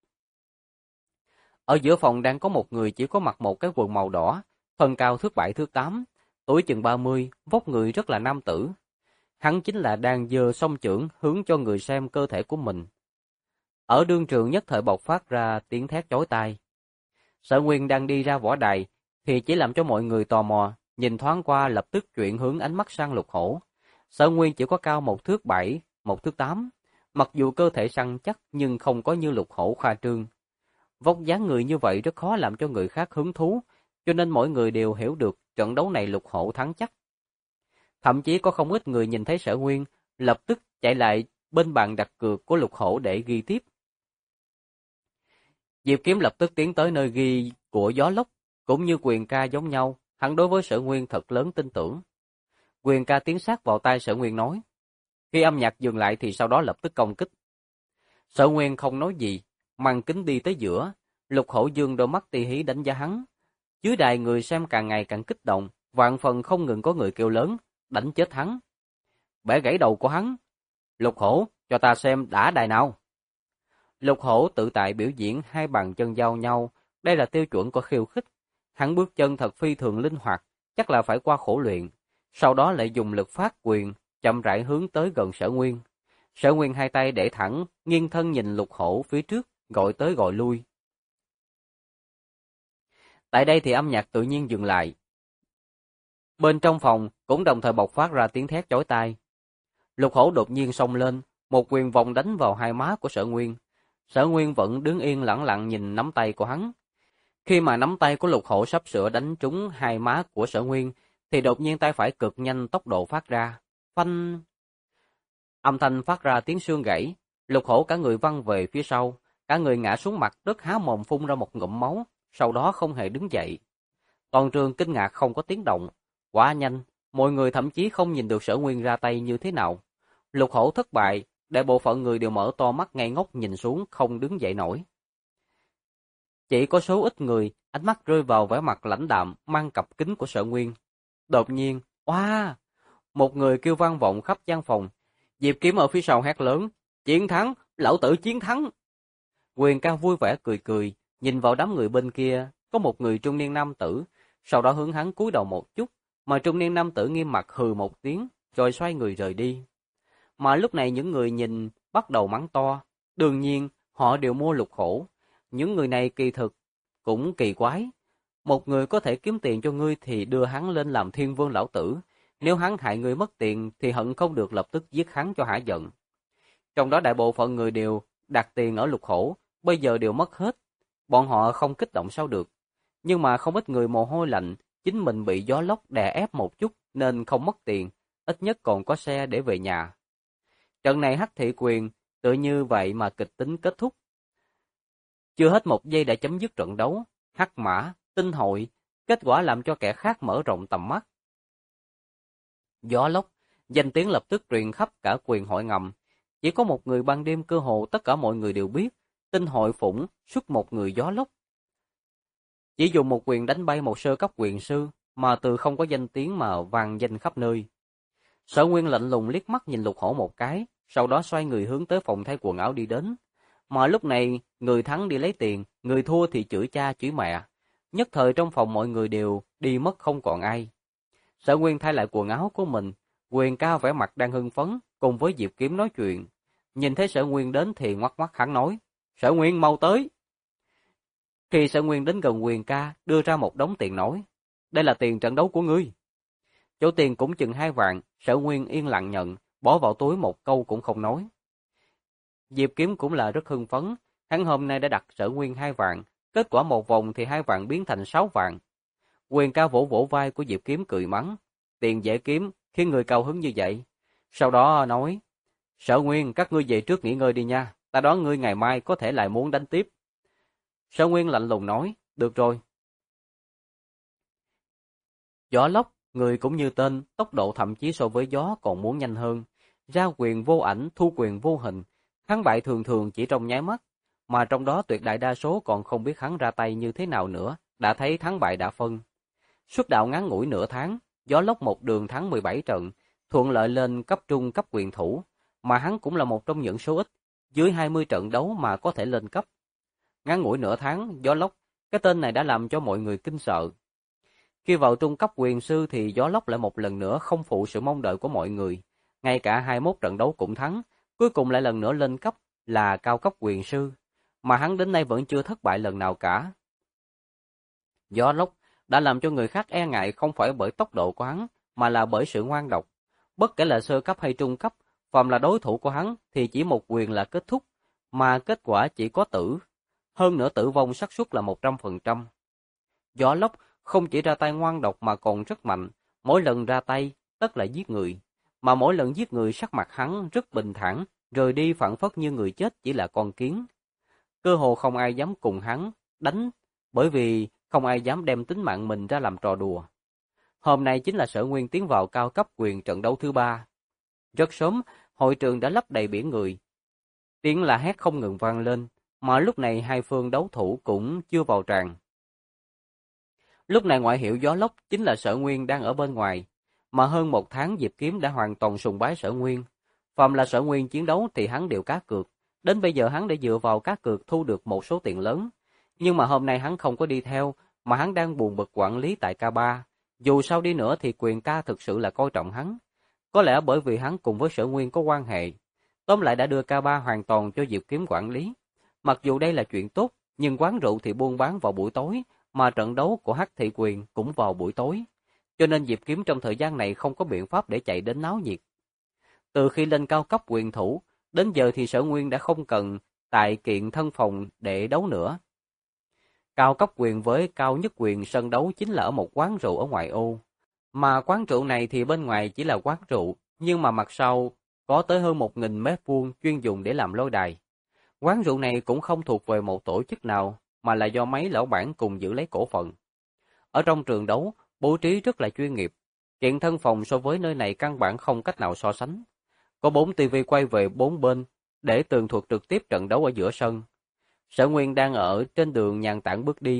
Ở giữa phòng đang có một người chỉ có mặc một cái quần màu đỏ, thân cao thước 7 thước 8, tuổi chừng 30, vóc người rất là nam tử. Hắn chính là đang giơ song chưởng hướng cho người xem cơ thể của mình. Ở đương trường nhất thời bộc phát ra tiếng thét chói tai. Sở Nguyên đang đi ra võ đài, thì chỉ làm cho mọi người tò mò, nhìn thoáng qua lập tức chuyển hướng ánh mắt sang Lục Hổ. Sở Nguyên chỉ có cao 1 thước 7, 1 thước 8, mặc dù cơ thể săn chắc nhưng không có như Lục Hổ khoa trương. Vóc dáng người như vậy rất khó làm cho người khác hứng thú, cho nên mỗi người đều hiểu được trận đấu này Lục Hổ thắng chắc. Thậm chí có không ít người nhìn thấy Sở Nguyên, lập tức chạy lại bên bàn đặt cược của Lục Hổ để ghi tiếp. Diệp Kiếm lập tức tiến tới nơi ghi của Gió Lốc, cũng như Quyền ca giống nhau, hắn đối với Sở Nguyên thật lớn tin tưởng. Quyền ca tiến sát vào tai Sở Nguyên nói, khi âm nhạc dừng lại thì sau đó lập tức công kích. Sở Nguyên không nói gì, mang kính đi tới giữa, Lục Hổ dương đôi mắt tì hí đánh giá hắn. Dưới đài người xem càng ngày càng kích động, vạn phần không ngừng có người kêu lớn, đánh chết hắn. Bẻ gãy đầu của hắn. Lục Hổ, cho ta xem đã đài nào. Lục Hổ tự tại biểu diễn hai bàn chân giao nhau, đây là tiêu chuẩn của khiêu khích. Hắn bước chân thật phi thường linh hoạt, chắc là phải qua khổ luyện. Sau đó lại dùng lực phát quyền, chậm rãi hướng tới gần Sở Nguyên. Sở Nguyên hai tay để thẳng, nghiêng thân nhìn Lục Hổ phía trước, gọi tới gọi lui. Tại đây thì âm nhạc tự nhiên dừng lại. Bên trong phòng cũng đồng thời bộc phát ra tiếng thét chói tai. Lục Hổ đột nhiên xông lên, một quyền vòng đánh vào hai má của Sở Nguyên. Sở Nguyên vẫn đứng yên lẳng lặng nhìn nắm tay của hắn. Khi mà nắm tay của Lục Hổ sắp sửa đánh trúng hai má của Sở Nguyên, thì đột nhiên tay phải cực nhanh tốc độ phát ra. Phanh! Âm thanh phát ra tiếng xương gãy. Lục Hổ cả người văng về phía sau, cả người ngã xuống mặt đất há mồm phun ra một ngụm máu, sau đó không hề đứng dậy. Toàn trường kinh ngạc không có tiếng động. Quá nhanh, mọi người thậm chí không nhìn được Sở Nguyên ra tay như thế nào. Lục Hổ thất bại, đại bộ phận người đều mở to mắt ngây ngốc nhìn xuống không đứng dậy nổi. Chỉ có số ít người Ánh mắt rơi vào vẻ mặt lãnh đạm mang cặp kính của Sở Nguyên. Đột nhiên, oa! Một người kêu vang vọng khắp gian phòng. Diệp Kiếm ở phía sau hét lớn, chiến thắng, lão tử chiến thắng. Quyền Ca vui vẻ cười cười, nhìn vào đám người bên kia, có một người trung niên nam tử, sau đó hướng hắn cúi đầu một chút, mà trung niên nam tử nghiêm mặt hừ một tiếng, rồi xoay người rời đi. Mà lúc này những người nhìn bắt đầu mắng to, đương nhiên họ đều mua Lục Hổ. Những người này kỳ thực cũng kỳ quái. Một người có thể kiếm tiền cho ngươi thì đưa hắn lên làm Thiên Vương lão tử, nếu hắn hại ngươi mất tiền thì hận không được lập tức giết hắn cho hả giận. Trong đó đại bộ phận người đều đặt tiền ở Lục Hổ, bây giờ đều mất hết. Bọn họ không kích động sao được. Nhưng mà không ít người mồ hôi lạnh, chính mình bị gió lốc đè ép một chút nên không mất tiền, ít nhất còn có xe để về nhà. Trận này Hắc Thị Quyền tự như vậy mà kịch tính kết thúc. Chưa hết một giây đã chấm dứt trận đấu, Hắc Mã, Tinh Hội, kết quả làm cho kẻ khác mở rộng tầm mắt. Gió lốc, danh tiếng lập tức truyền khắp cả quyền hội ngầm. Chỉ có một người ban đêm cơ hồ tất cả mọi người đều biết, Tinh Hội Phủng xuất một người gió lốc. Chỉ dùng một quyền đánh bay một sơ cấp quyền sư, mà từ không có danh tiếng mà vang danh khắp nơi. Sở Nguyên lạnh lùng liếc mắt nhìn Lục Hổ một cái, sau đó xoay người hướng tới phòng thay quần áo đi đến. Mà lúc này, người thắng đi lấy tiền, người thua thì chửi cha chửi mẹ. Nhất thời trong phòng mọi người đều đi mất không còn ai. Sở Nguyên thay lại quần áo của mình, Quyền Ca vẻ mặt đang hưng phấn, cùng với Diệp Kiếm nói chuyện. Nhìn thấy Sở Nguyên đến thì ngoắc ngoắc hắn nói, Sở Nguyên mau tới. Khi Sở Nguyên đến gần Quyền Ca, đưa ra một đống tiền nói, đây là tiền trận đấu của ngươi. Chỗ tiền cũng chừng 2 vạn, Sở Nguyên yên lặng nhận, bỏ vào túi một câu cũng không nói. Diệp Kiếm cũng là rất hưng phấn, hắn hôm nay đã đặt Sở Nguyên 2 vạn, kết quả một vòng thì 2 vạn biến thành 6 vạn. Quyền Ca vỗ vỗ vai của Diệp Kiếm cười mắng, tiền dễ kiếm, khiến người cao hứng như vậy. Sau đó nói, Sở Nguyên các ngươi về trước nghỉ ngơi đi nha, ta đoán ngươi ngày mai có thể lại muốn đánh tiếp. Sở Nguyên lạnh lùng nói, được rồi. Gió lốc, người cũng như tên, tốc độ thậm chí so với gió còn muốn nhanh hơn. Ra quyền vô ảnh, thu quyền vô hình, thắng bại thường thường chỉ trong nháy mắt, mà trong đó tuyệt đại đa số còn không biết hắn ra tay như thế nào nữa, đã thấy thắng bại đã phân. Xuất đạo ngắn ngủi nửa tháng, gió lốc một đường thắng 17 trận, thuận lợi lên cấp trung cấp quyền thủ, mà hắn cũng là một trong những số ít, dưới 20 trận đấu mà có thể lên cấp. Ngắn ngủi nửa tháng, gió lốc, cái tên này đã làm cho mọi người kinh sợ. Khi vào trung cấp quyền sư thì gió lốc lại một lần nữa không phụ sự mong đợi của mọi người. Ngay cả 21 trận đấu cũng thắng, cuối cùng lại lần nữa lên cấp là cao cấp quyền sư, mà hắn đến nay vẫn chưa thất bại lần nào cả. Gió lốc đã làm cho người khác e ngại không phải bởi tốc độ của hắn, mà là bởi sự ngoan độc. Bất kể là sơ cấp hay trung cấp, phàm là đối thủ của hắn thì chỉ một quyền là kết thúc, mà kết quả chỉ có tử. Hơn nữa tử vong xác suất là 100%. Gió lốc không chỉ ra tay ngoan độc mà còn rất mạnh, mỗi lần ra tay tất là giết người, mà mỗi lần giết người sắc mặt hắn rất bình thản, rời đi phảng phất như người chết chỉ là con kiến. Cơ hồ không ai dám cùng hắn đánh, bởi vì không ai dám đem tính mạng mình ra làm trò đùa. Hôm nay chính là Sở Nguyên tiến vào cao cấp quyền trận đấu thứ 3. Rất sớm, hội trường đã lấp đầy biển người. Tiếng la hét không ngừng vang lên, mà lúc này hai phương đấu thủ cũng chưa vào tràng. Lúc này ngoại hiệu gió lốc chính là Sở Nguyên đang ở bên ngoài, mà hơn 1 tháng Diệp Kiếm đã hoàn toàn sùng bái Sở Nguyên. Phàm là Sở Nguyên chiến đấu thì hắn đều cá cược, đến bây giờ hắn đã dựa vào cá cược thu được một số tiền lớn. Nhưng mà hôm nay hắn không có đi theo, mà hắn đang buồn bực quản lý tại K3. Dù sao đi nữa thì Quyền Ca thực sự là coi trọng hắn. Có lẽ bởi vì hắn cùng với Sở Nguyên có quan hệ. Tóm lại đã đưa K3 hoàn toàn cho Diệp Kiếm quản lý. Mặc dù đây là chuyện tốt, nhưng quán rượu thì buôn bán vào buổi tối, mà trận đấu của Hắc Thị Quyền cũng vào buổi tối. Cho nên Diệp Kiếm trong thời gian này không có biện pháp để chạy đến náo nhiệt. Từ khi lên cao cấp quyền thủ, đến giờ thì Sở Nguyên đã không cần tại kiện thân phòng để đấu nữa. Cao cấp quyền với cao nhất quyền sân đấu chính là ở một quán rượu ở ngoại ô. Mà quán rượu này thì bên ngoài chỉ là quán rượu, nhưng mà mặt sau có tới hơn 1.000 mét vuông chuyên dùng để làm lôi đài. Quán rượu này cũng không thuộc về một tổ chức nào, mà là do mấy lão bản cùng giữ lấy cổ phần. Ở trong trường đấu, bố trí rất là chuyên nghiệp. Kiện thân phòng so với nơi này căn bản không cách nào so sánh. Có 4 tivi quay về 4 bên, để tường thuật trực tiếp trận đấu ở giữa sân. Sở Nguyên đang ở trên đường nhàn tản bước đi.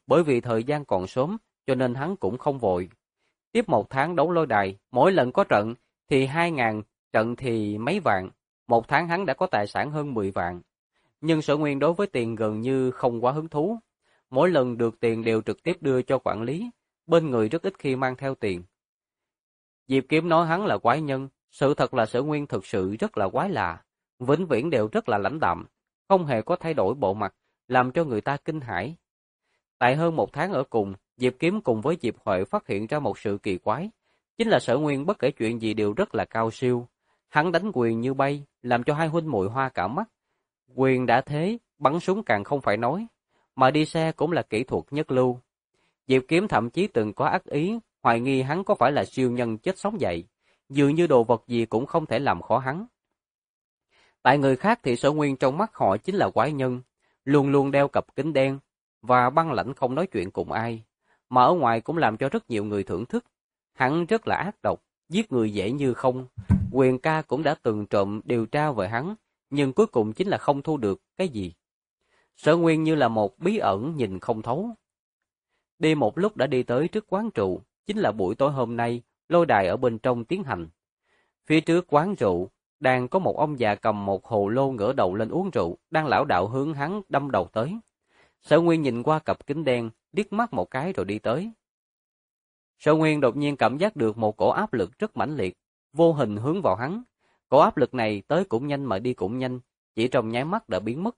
bởi vì thời gian còn sớm, cho nên hắn cũng không vội. Tiếp 1 tháng đấu lôi đài, mỗi lần có trận thì 2.000, trận thì mấy vạn. 1 tháng hắn đã có tài sản hơn 10 vạn. Nhưng Sở Nguyên đối với tiền gần như không quá hứng thú. Mỗi lần được tiền đều trực tiếp đưa cho quản lý, bên người rất ít khi mang theo tiền. Diệp Kiếm nói hắn là quái nhân, sự thật là Sở Nguyên thực sự rất là quái lạ, vĩnh viễn đều rất là lãnh đạm, không hề có thay đổi bộ mặt, làm cho người ta kinh hãi. Tại hơn 1 tháng ở cùng, Diệp Kiếm cùng với Diệp Huệ phát hiện ra một sự kỳ quái, chính là Sở Nguyên bất kể chuyện gì đều rất là cao siêu. Hắn đánh quyền như bay, làm cho hai huynh muội hoa cả mắt. Quyền đã thế, bắn súng càng không phải nói, mà đi xe cũng là kỹ thuật nhất lưu. Diệp Kiếm thậm chí từng có ác ý, hoài nghi hắn có phải là siêu nhân chết sống dậy, dường như đồ vật gì cũng không thể làm khó hắn. Tại người khác thì Sở Nguyên trong mắt họ chính là quái nhân, luôn luôn đeo cặp kính đen, và băng lãnh không nói chuyện cùng ai, mà ở ngoài cũng làm cho rất nhiều người thưởng thức. Hắn rất là ác độc, giết người dễ như không. Quyền ca cũng đã từng trộm điều tra về hắn, nhưng cuối cùng chính là không thu được cái gì. Sở Nguyên như là một bí ẩn nhìn không thấu. Đi một lúc đã đi tới trước quán rượu, chính là buổi tối hôm nay, lôi đài ở bên trong tiến hành. Phía trước quán rượu, đang có một ông già cầm một hồ lô ngửa đầu lên uống rượu, đang lảo đảo hướng hắn đâm đầu tới. Sở Nguyên nhìn qua cặp kính đen, liếc mắt một cái rồi đi tới. Sở Nguyên đột nhiên cảm giác được một cổ áp lực rất mãnh liệt, vô hình hướng vào hắn. Cổ áp lực này tới cũng nhanh mà đi cũng nhanh, chỉ trong nháy mắt đã biến mất.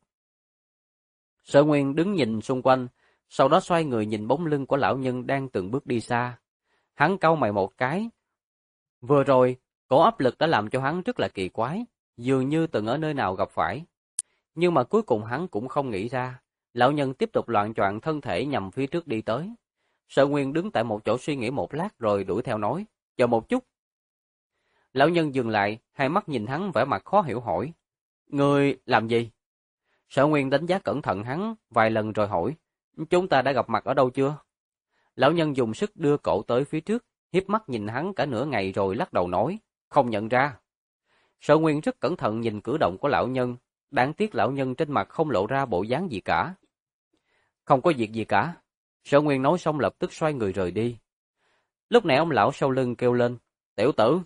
Sở Nguyên đứng nhìn xung quanh, sau đó xoay người nhìn bóng lưng của lão nhân đang từng bước đi xa. Hắn cau mày một cái. Vừa rồi, cổ áp lực đã làm cho hắn rất là kỳ quái, dường như từng ở nơi nào gặp phải. Nhưng mà cuối cùng hắn cũng không nghĩ ra. Lão nhân tiếp tục loạng choạng thân thể nhằm phía trước đi tới. Sở Nguyên đứng tại một chỗ suy nghĩ một lát rồi đuổi theo nói, chờ một chút. Lão nhân dừng lại, hai mắt nhìn hắn vẻ mặt khó hiểu hỏi, ngươi làm gì? Sở Nguyên đánh giá cẩn thận hắn vài lần rồi hỏi, chúng ta đã gặp mặt ở đâu chưa? Lão nhân dùng sức đưa cổ tới phía trước, hiếp mắt nhìn hắn cả nửa ngày rồi lắc đầu nói, không nhận ra. Sở Nguyên rất cẩn thận nhìn cử động của lão nhân, đáng tiếc lão nhân trên mặt không lộ ra bộ dáng gì cả. Không có việc gì cả. Sở Nguyên nói xong lập tức xoay người rời đi. Lúc này ông lão sau lưng kêu lên, tiểu tử.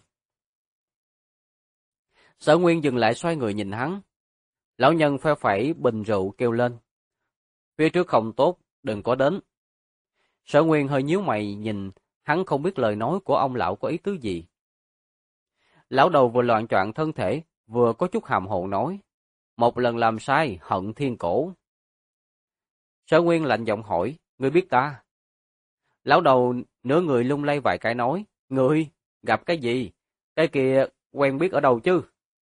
Sở Nguyên dừng lại xoay người nhìn hắn. Lão nhân phe phẩy bình rượu kêu lên, phía trước không tốt, đừng có đến. Sở Nguyên hơi nhíu mày nhìn, hắn không biết lời nói của ông lão có ý tứ gì. Lão đầu vừa loạng choạng thân thể, vừa có chút hàm hồ nói, một lần làm sai, hận thiên cổ. Sở Nguyên lạnh giọng hỏi, ngươi biết ta? Lão đầu nửa người lung lay vài cái nói, ngươi, gặp cái gì? Cái kia quen biết ở đâu chứ?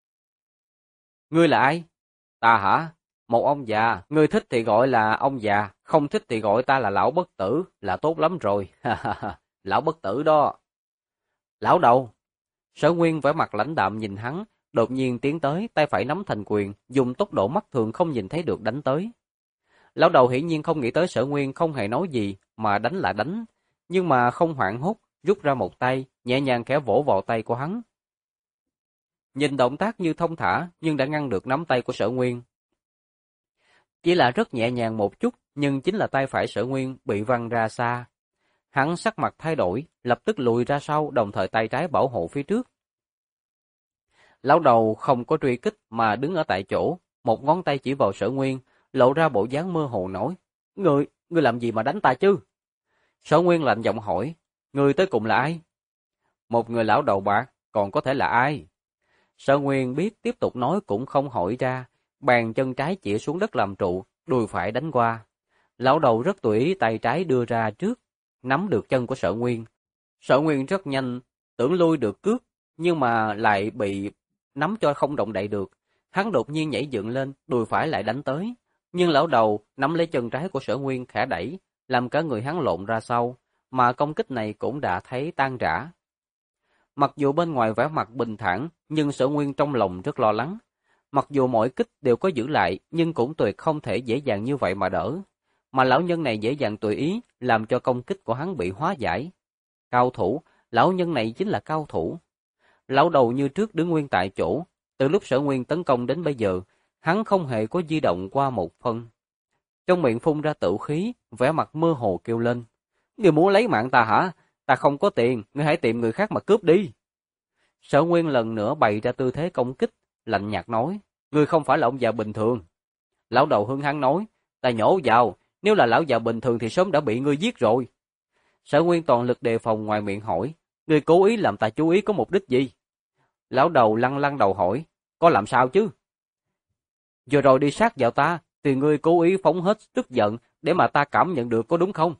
Ngươi là ai? Ta hả? Một ông già, ngươi thích thì gọi là ông già, không thích thì gọi ta là lão bất tử, là tốt lắm rồi. Lão bất tử đó. Lão đầu. Sở Nguyên vẻ mặt lãnh đạm nhìn hắn, đột nhiên tiến tới, tay phải nắm thành quyền, dùng tốc độ mắt thường không nhìn thấy được đánh tới. Lão đầu hiển nhiên không nghĩ tới Sở Nguyên không hề nói gì, mà đánh là đánh, nhưng mà không hoảng hốt, rút ra một tay, nhẹ nhàng khẽ vỗ vào tay của hắn. Nhìn động tác như thông thả, nhưng đã ngăn được nắm tay của Sở Nguyên. Chỉ là rất nhẹ nhàng một chút, nhưng chính là tay phải Sở Nguyên bị văng ra xa. Hắn sắc mặt thay đổi, lập tức lùi ra sau, đồng thời tay trái bảo hộ phía trước. Lão đầu không có truy kích mà đứng ở tại chỗ, một ngón tay chỉ vào Sở Nguyên, lộ ra bộ dáng mơ hồ nói, ngươi làm gì mà đánh ta chứ? Sở Nguyên lạnh giọng hỏi, ngươi tới cùng là ai? Một người lão đầu bạc, còn có thể là ai? Sở Nguyên biết tiếp tục nói cũng không hỏi ra, bàn chân trái chĩa xuống đất làm trụ, đùi phải đánh qua. Lão đầu rất tùy ý tay trái đưa ra trước, nắm được chân của Sở Nguyên. Sở Nguyên rất nhanh, tưởng lui được cước, nhưng mà lại bị nắm cho không động đậy được. Hắn đột nhiên nhảy dựng lên, đùi phải lại đánh tới. Nhưng lão đầu nắm lấy chân trái của Sở Nguyên khẽ đẩy, làm cả người hắn lộn ra sau, mà công kích này cũng đã thấy tan rã. Mặc dù bên ngoài vẻ mặt bình thản, nhưng Sở Nguyên trong lòng rất lo lắng. Mặc dù mỗi kích đều có giữ lại, nhưng cũng tuyệt không thể dễ dàng như vậy mà đỡ. Mà lão nhân này dễ dàng tùy ý, làm cho công kích của hắn bị hóa giải. Cao thủ, lão nhân này chính là cao thủ. Lão đầu như trước đứng nguyên tại chỗ, từ lúc Sở Nguyên tấn công đến bây giờ, hắn không hề có di động qua một phân. trong miệng phun ra tử khí, vẻ mặt mơ hồ kêu lên. Ngươi muốn lấy mạng ta hả? Ta không có tiền, ngươi hãy tìm người khác mà cướp đi. Sở Nguyên lần nữa bày ra tư thế công kích, lạnh nhạt nói, ngươi không phải là ông già bình thường. Lão đầu hưng hăng nói, ta nhổ vào, nếu là lão già bình thường thì sớm đã bị ngươi giết rồi. Sở Nguyên toàn lực đề phòng ngoài miệng hỏi, ngươi cố ý làm ta chú ý có mục đích gì? Lão đầu lăng lăng đầu hỏi, có làm sao chứ? Vừa rồi đi sát vào ta, thì ngươi cố ý phóng hết tức giận để mà ta cảm nhận được có đúng không?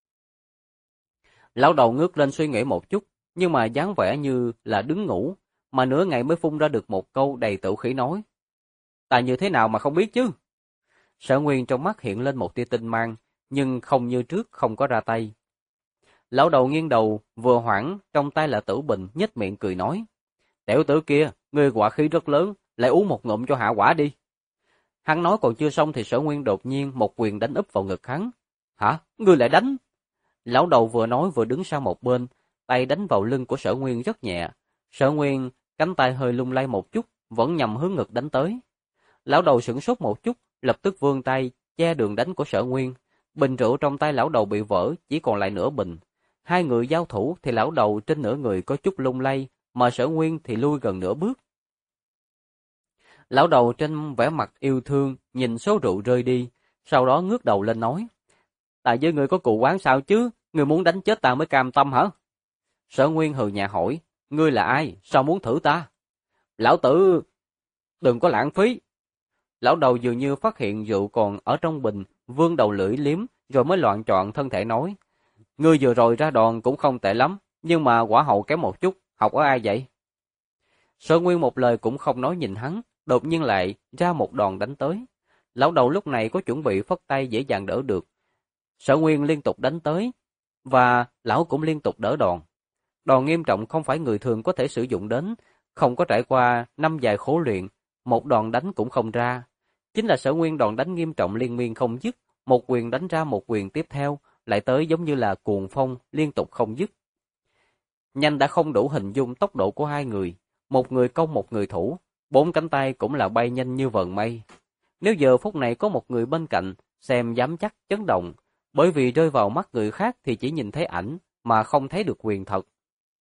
Lão đầu ngước lên suy nghĩ một chút, nhưng mà dáng vẻ như là đứng ngủ, mà nửa ngày mới phun ra được một câu đầy tửu khí nói. Ta như thế nào mà không biết chứ? Sở Nguyên trong mắt hiện lên một tia tinh mang, nhưng không như trước không có ra tay. Lão đầu nghiêng đầu, vừa hoảng, trong tay là tử bình, nhếch miệng cười nói. Tiểu tử kia, ngươi quả khí rất lớn, lại uống một ngụm cho hạ quả đi. Hắn nói còn chưa xong thì Sở Nguyên đột nhiên một quyền đánh úp vào ngực hắn. Hả? Ngươi lại đánh? Lão đầu vừa nói vừa đứng sang một bên, tay đánh vào lưng của Sở Nguyên rất nhẹ. Sở Nguyên cánh tay hơi lung lay một chút, vẫn nhằm hướng ngực đánh tới. Lão đầu sửng sốt một chút, lập tức vươn tay che đường đánh của Sở Nguyên. Bình rượu trong tay lão đầu bị vỡ, chỉ còn lại nửa bình. Hai người giao thủ thì lão đầu trên nửa người có chút lung lay, mà Sở Nguyên thì lui gần nửa bước. Lão đầu trên vẻ mặt yêu thương, nhìn số rượu rơi đi, sau đó ngước đầu lên nói. Tại với người có cù quán sao chứ, người muốn đánh chết ta mới cam tâm hả? Sở Nguyên hừ nhẹ hỏi, ngươi là ai, sao muốn thử ta? Lão tử, đừng có lãng phí. Lão đầu dường như phát hiện rượu còn ở trong bình, vươn đầu lưỡi liếm, rồi mới loạn trọn thân thể nói. Ngươi vừa rồi ra đòn cũng không tệ lắm, nhưng mà quả hậu kém một chút, học ở ai vậy? Sở Nguyên một lời cũng không nói nhìn hắn, đột nhiên lại ra một đòn đánh tới. Lão đầu lúc này có chuẩn bị phất tay dễ dàng đỡ được. Sở Nguyên liên tục đánh tới, và lão cũng liên tục đỡ đòn. Đòn nghiêm trọng không phải người thường có thể sử dụng đến, không có trải qua năm dài khổ luyện, một đòn đánh cũng không ra. Chính là Sở Nguyên đòn đánh nghiêm trọng liên miên không dứt, một quyền đánh ra một quyền tiếp theo, lại tới giống như là cuồng phong liên tục không dứt. Nhanh đã không đủ hình dung tốc độ của hai người, một người công một người thủ, bốn cánh tay cũng là bay nhanh như vần mây. Nếu giờ phút này có một người bên cạnh, xem dám chắc chấn động, bởi vì rơi vào mắt người khác thì chỉ nhìn thấy ảnh, mà không thấy được quyền thật.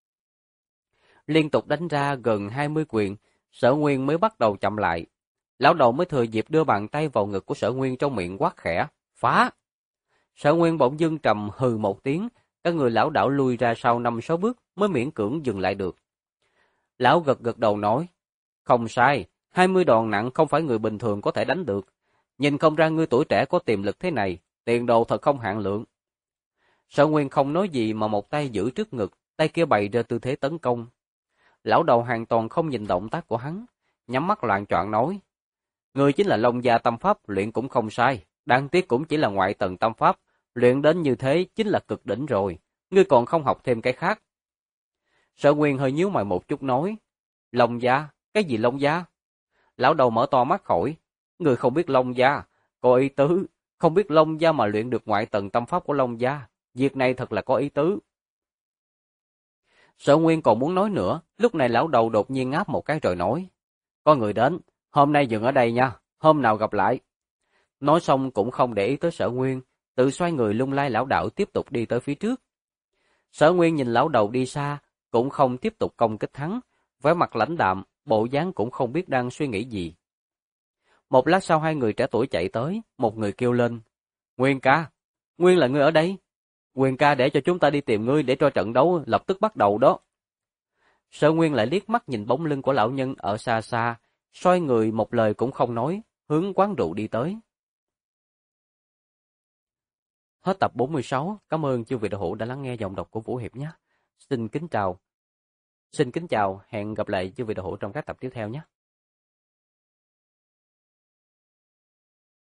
Liên tục đánh ra gần 20 quyền, Sở Nguyên mới bắt đầu chậm lại. Lão đầu mới thừa dịp đưa bàn tay vào ngực của Sở Nguyên trong miệng quát khẽ, phá! Sở Nguyên bỗng dưng trầm hừ một tiếng, các người lão đảo lui ra sau 5-6 bước mới miễn cưỡng dừng lại được. Lão gật gật đầu nói, không sai, 20 đòn nặng không phải người bình thường có thể đánh được. Nhìn không ra ngươi tuổi trẻ có tiềm lực thế này, tiền đồ thật không hạn lượng. Sở Nguyên không nói gì mà một tay giữ trước ngực, tay kia bày ra tư thế tấn công. Lão đầu hoàn toàn không nhìn động tác của hắn, nhắm mắt loạn choạng nói, ngươi chính là Long Gia tâm pháp, luyện cũng không sai, đáng tiếc cũng chỉ là ngoại tầng tâm pháp, luyện đến như thế chính là cực đỉnh rồi, ngươi còn không học thêm cái khác. Sở Nguyên hơi nhíu mày một chút nói, Long Gia, cái gì Long Gia? Lão đầu mở to mắt hỏi, ngươi không biết Long Gia, có ý tứ, không biết Long Gia mà luyện được ngoại tầng tâm pháp của Long Gia, việc này thật là có ý tứ. Sở Nguyên còn muốn nói nữa, lúc này lão đầu đột nhiên ngáp một cái rồi nói, có người đến, hôm nay dừng ở đây nha, hôm nào gặp lại. Nói xong cũng không để ý tới Sở Nguyên, tự xoay người lung lay lão đạo tiếp tục đi tới phía trước. Sở Nguyên nhìn lão đầu đi xa, cũng không tiếp tục công kích hắn, vẻ mặt lãnh đạm, bộ dáng cũng không biết đang suy nghĩ gì. Một lát sau hai người trẻ tuổi chạy tới, một người kêu lên, Nguyên ca, Nguyên là ngươi ở đây. Nguyên ca để cho chúng ta đi tìm ngươi để cho trận đấu lập tức bắt đầu đó. Sở Nguyên lại liếc mắt nhìn bóng lưng của lão nhân ở xa xa, xoay người một lời cũng không nói, hướng quán rượu đi tới. Hết tập 46, cảm ơn chư vị đạo hữu đã lắng nghe giọng đọc của Vũ Hiệp nhé. Xin kính chào, hẹn gặp lại chư vị đạo hữu trong các tập tiếp theo nhé.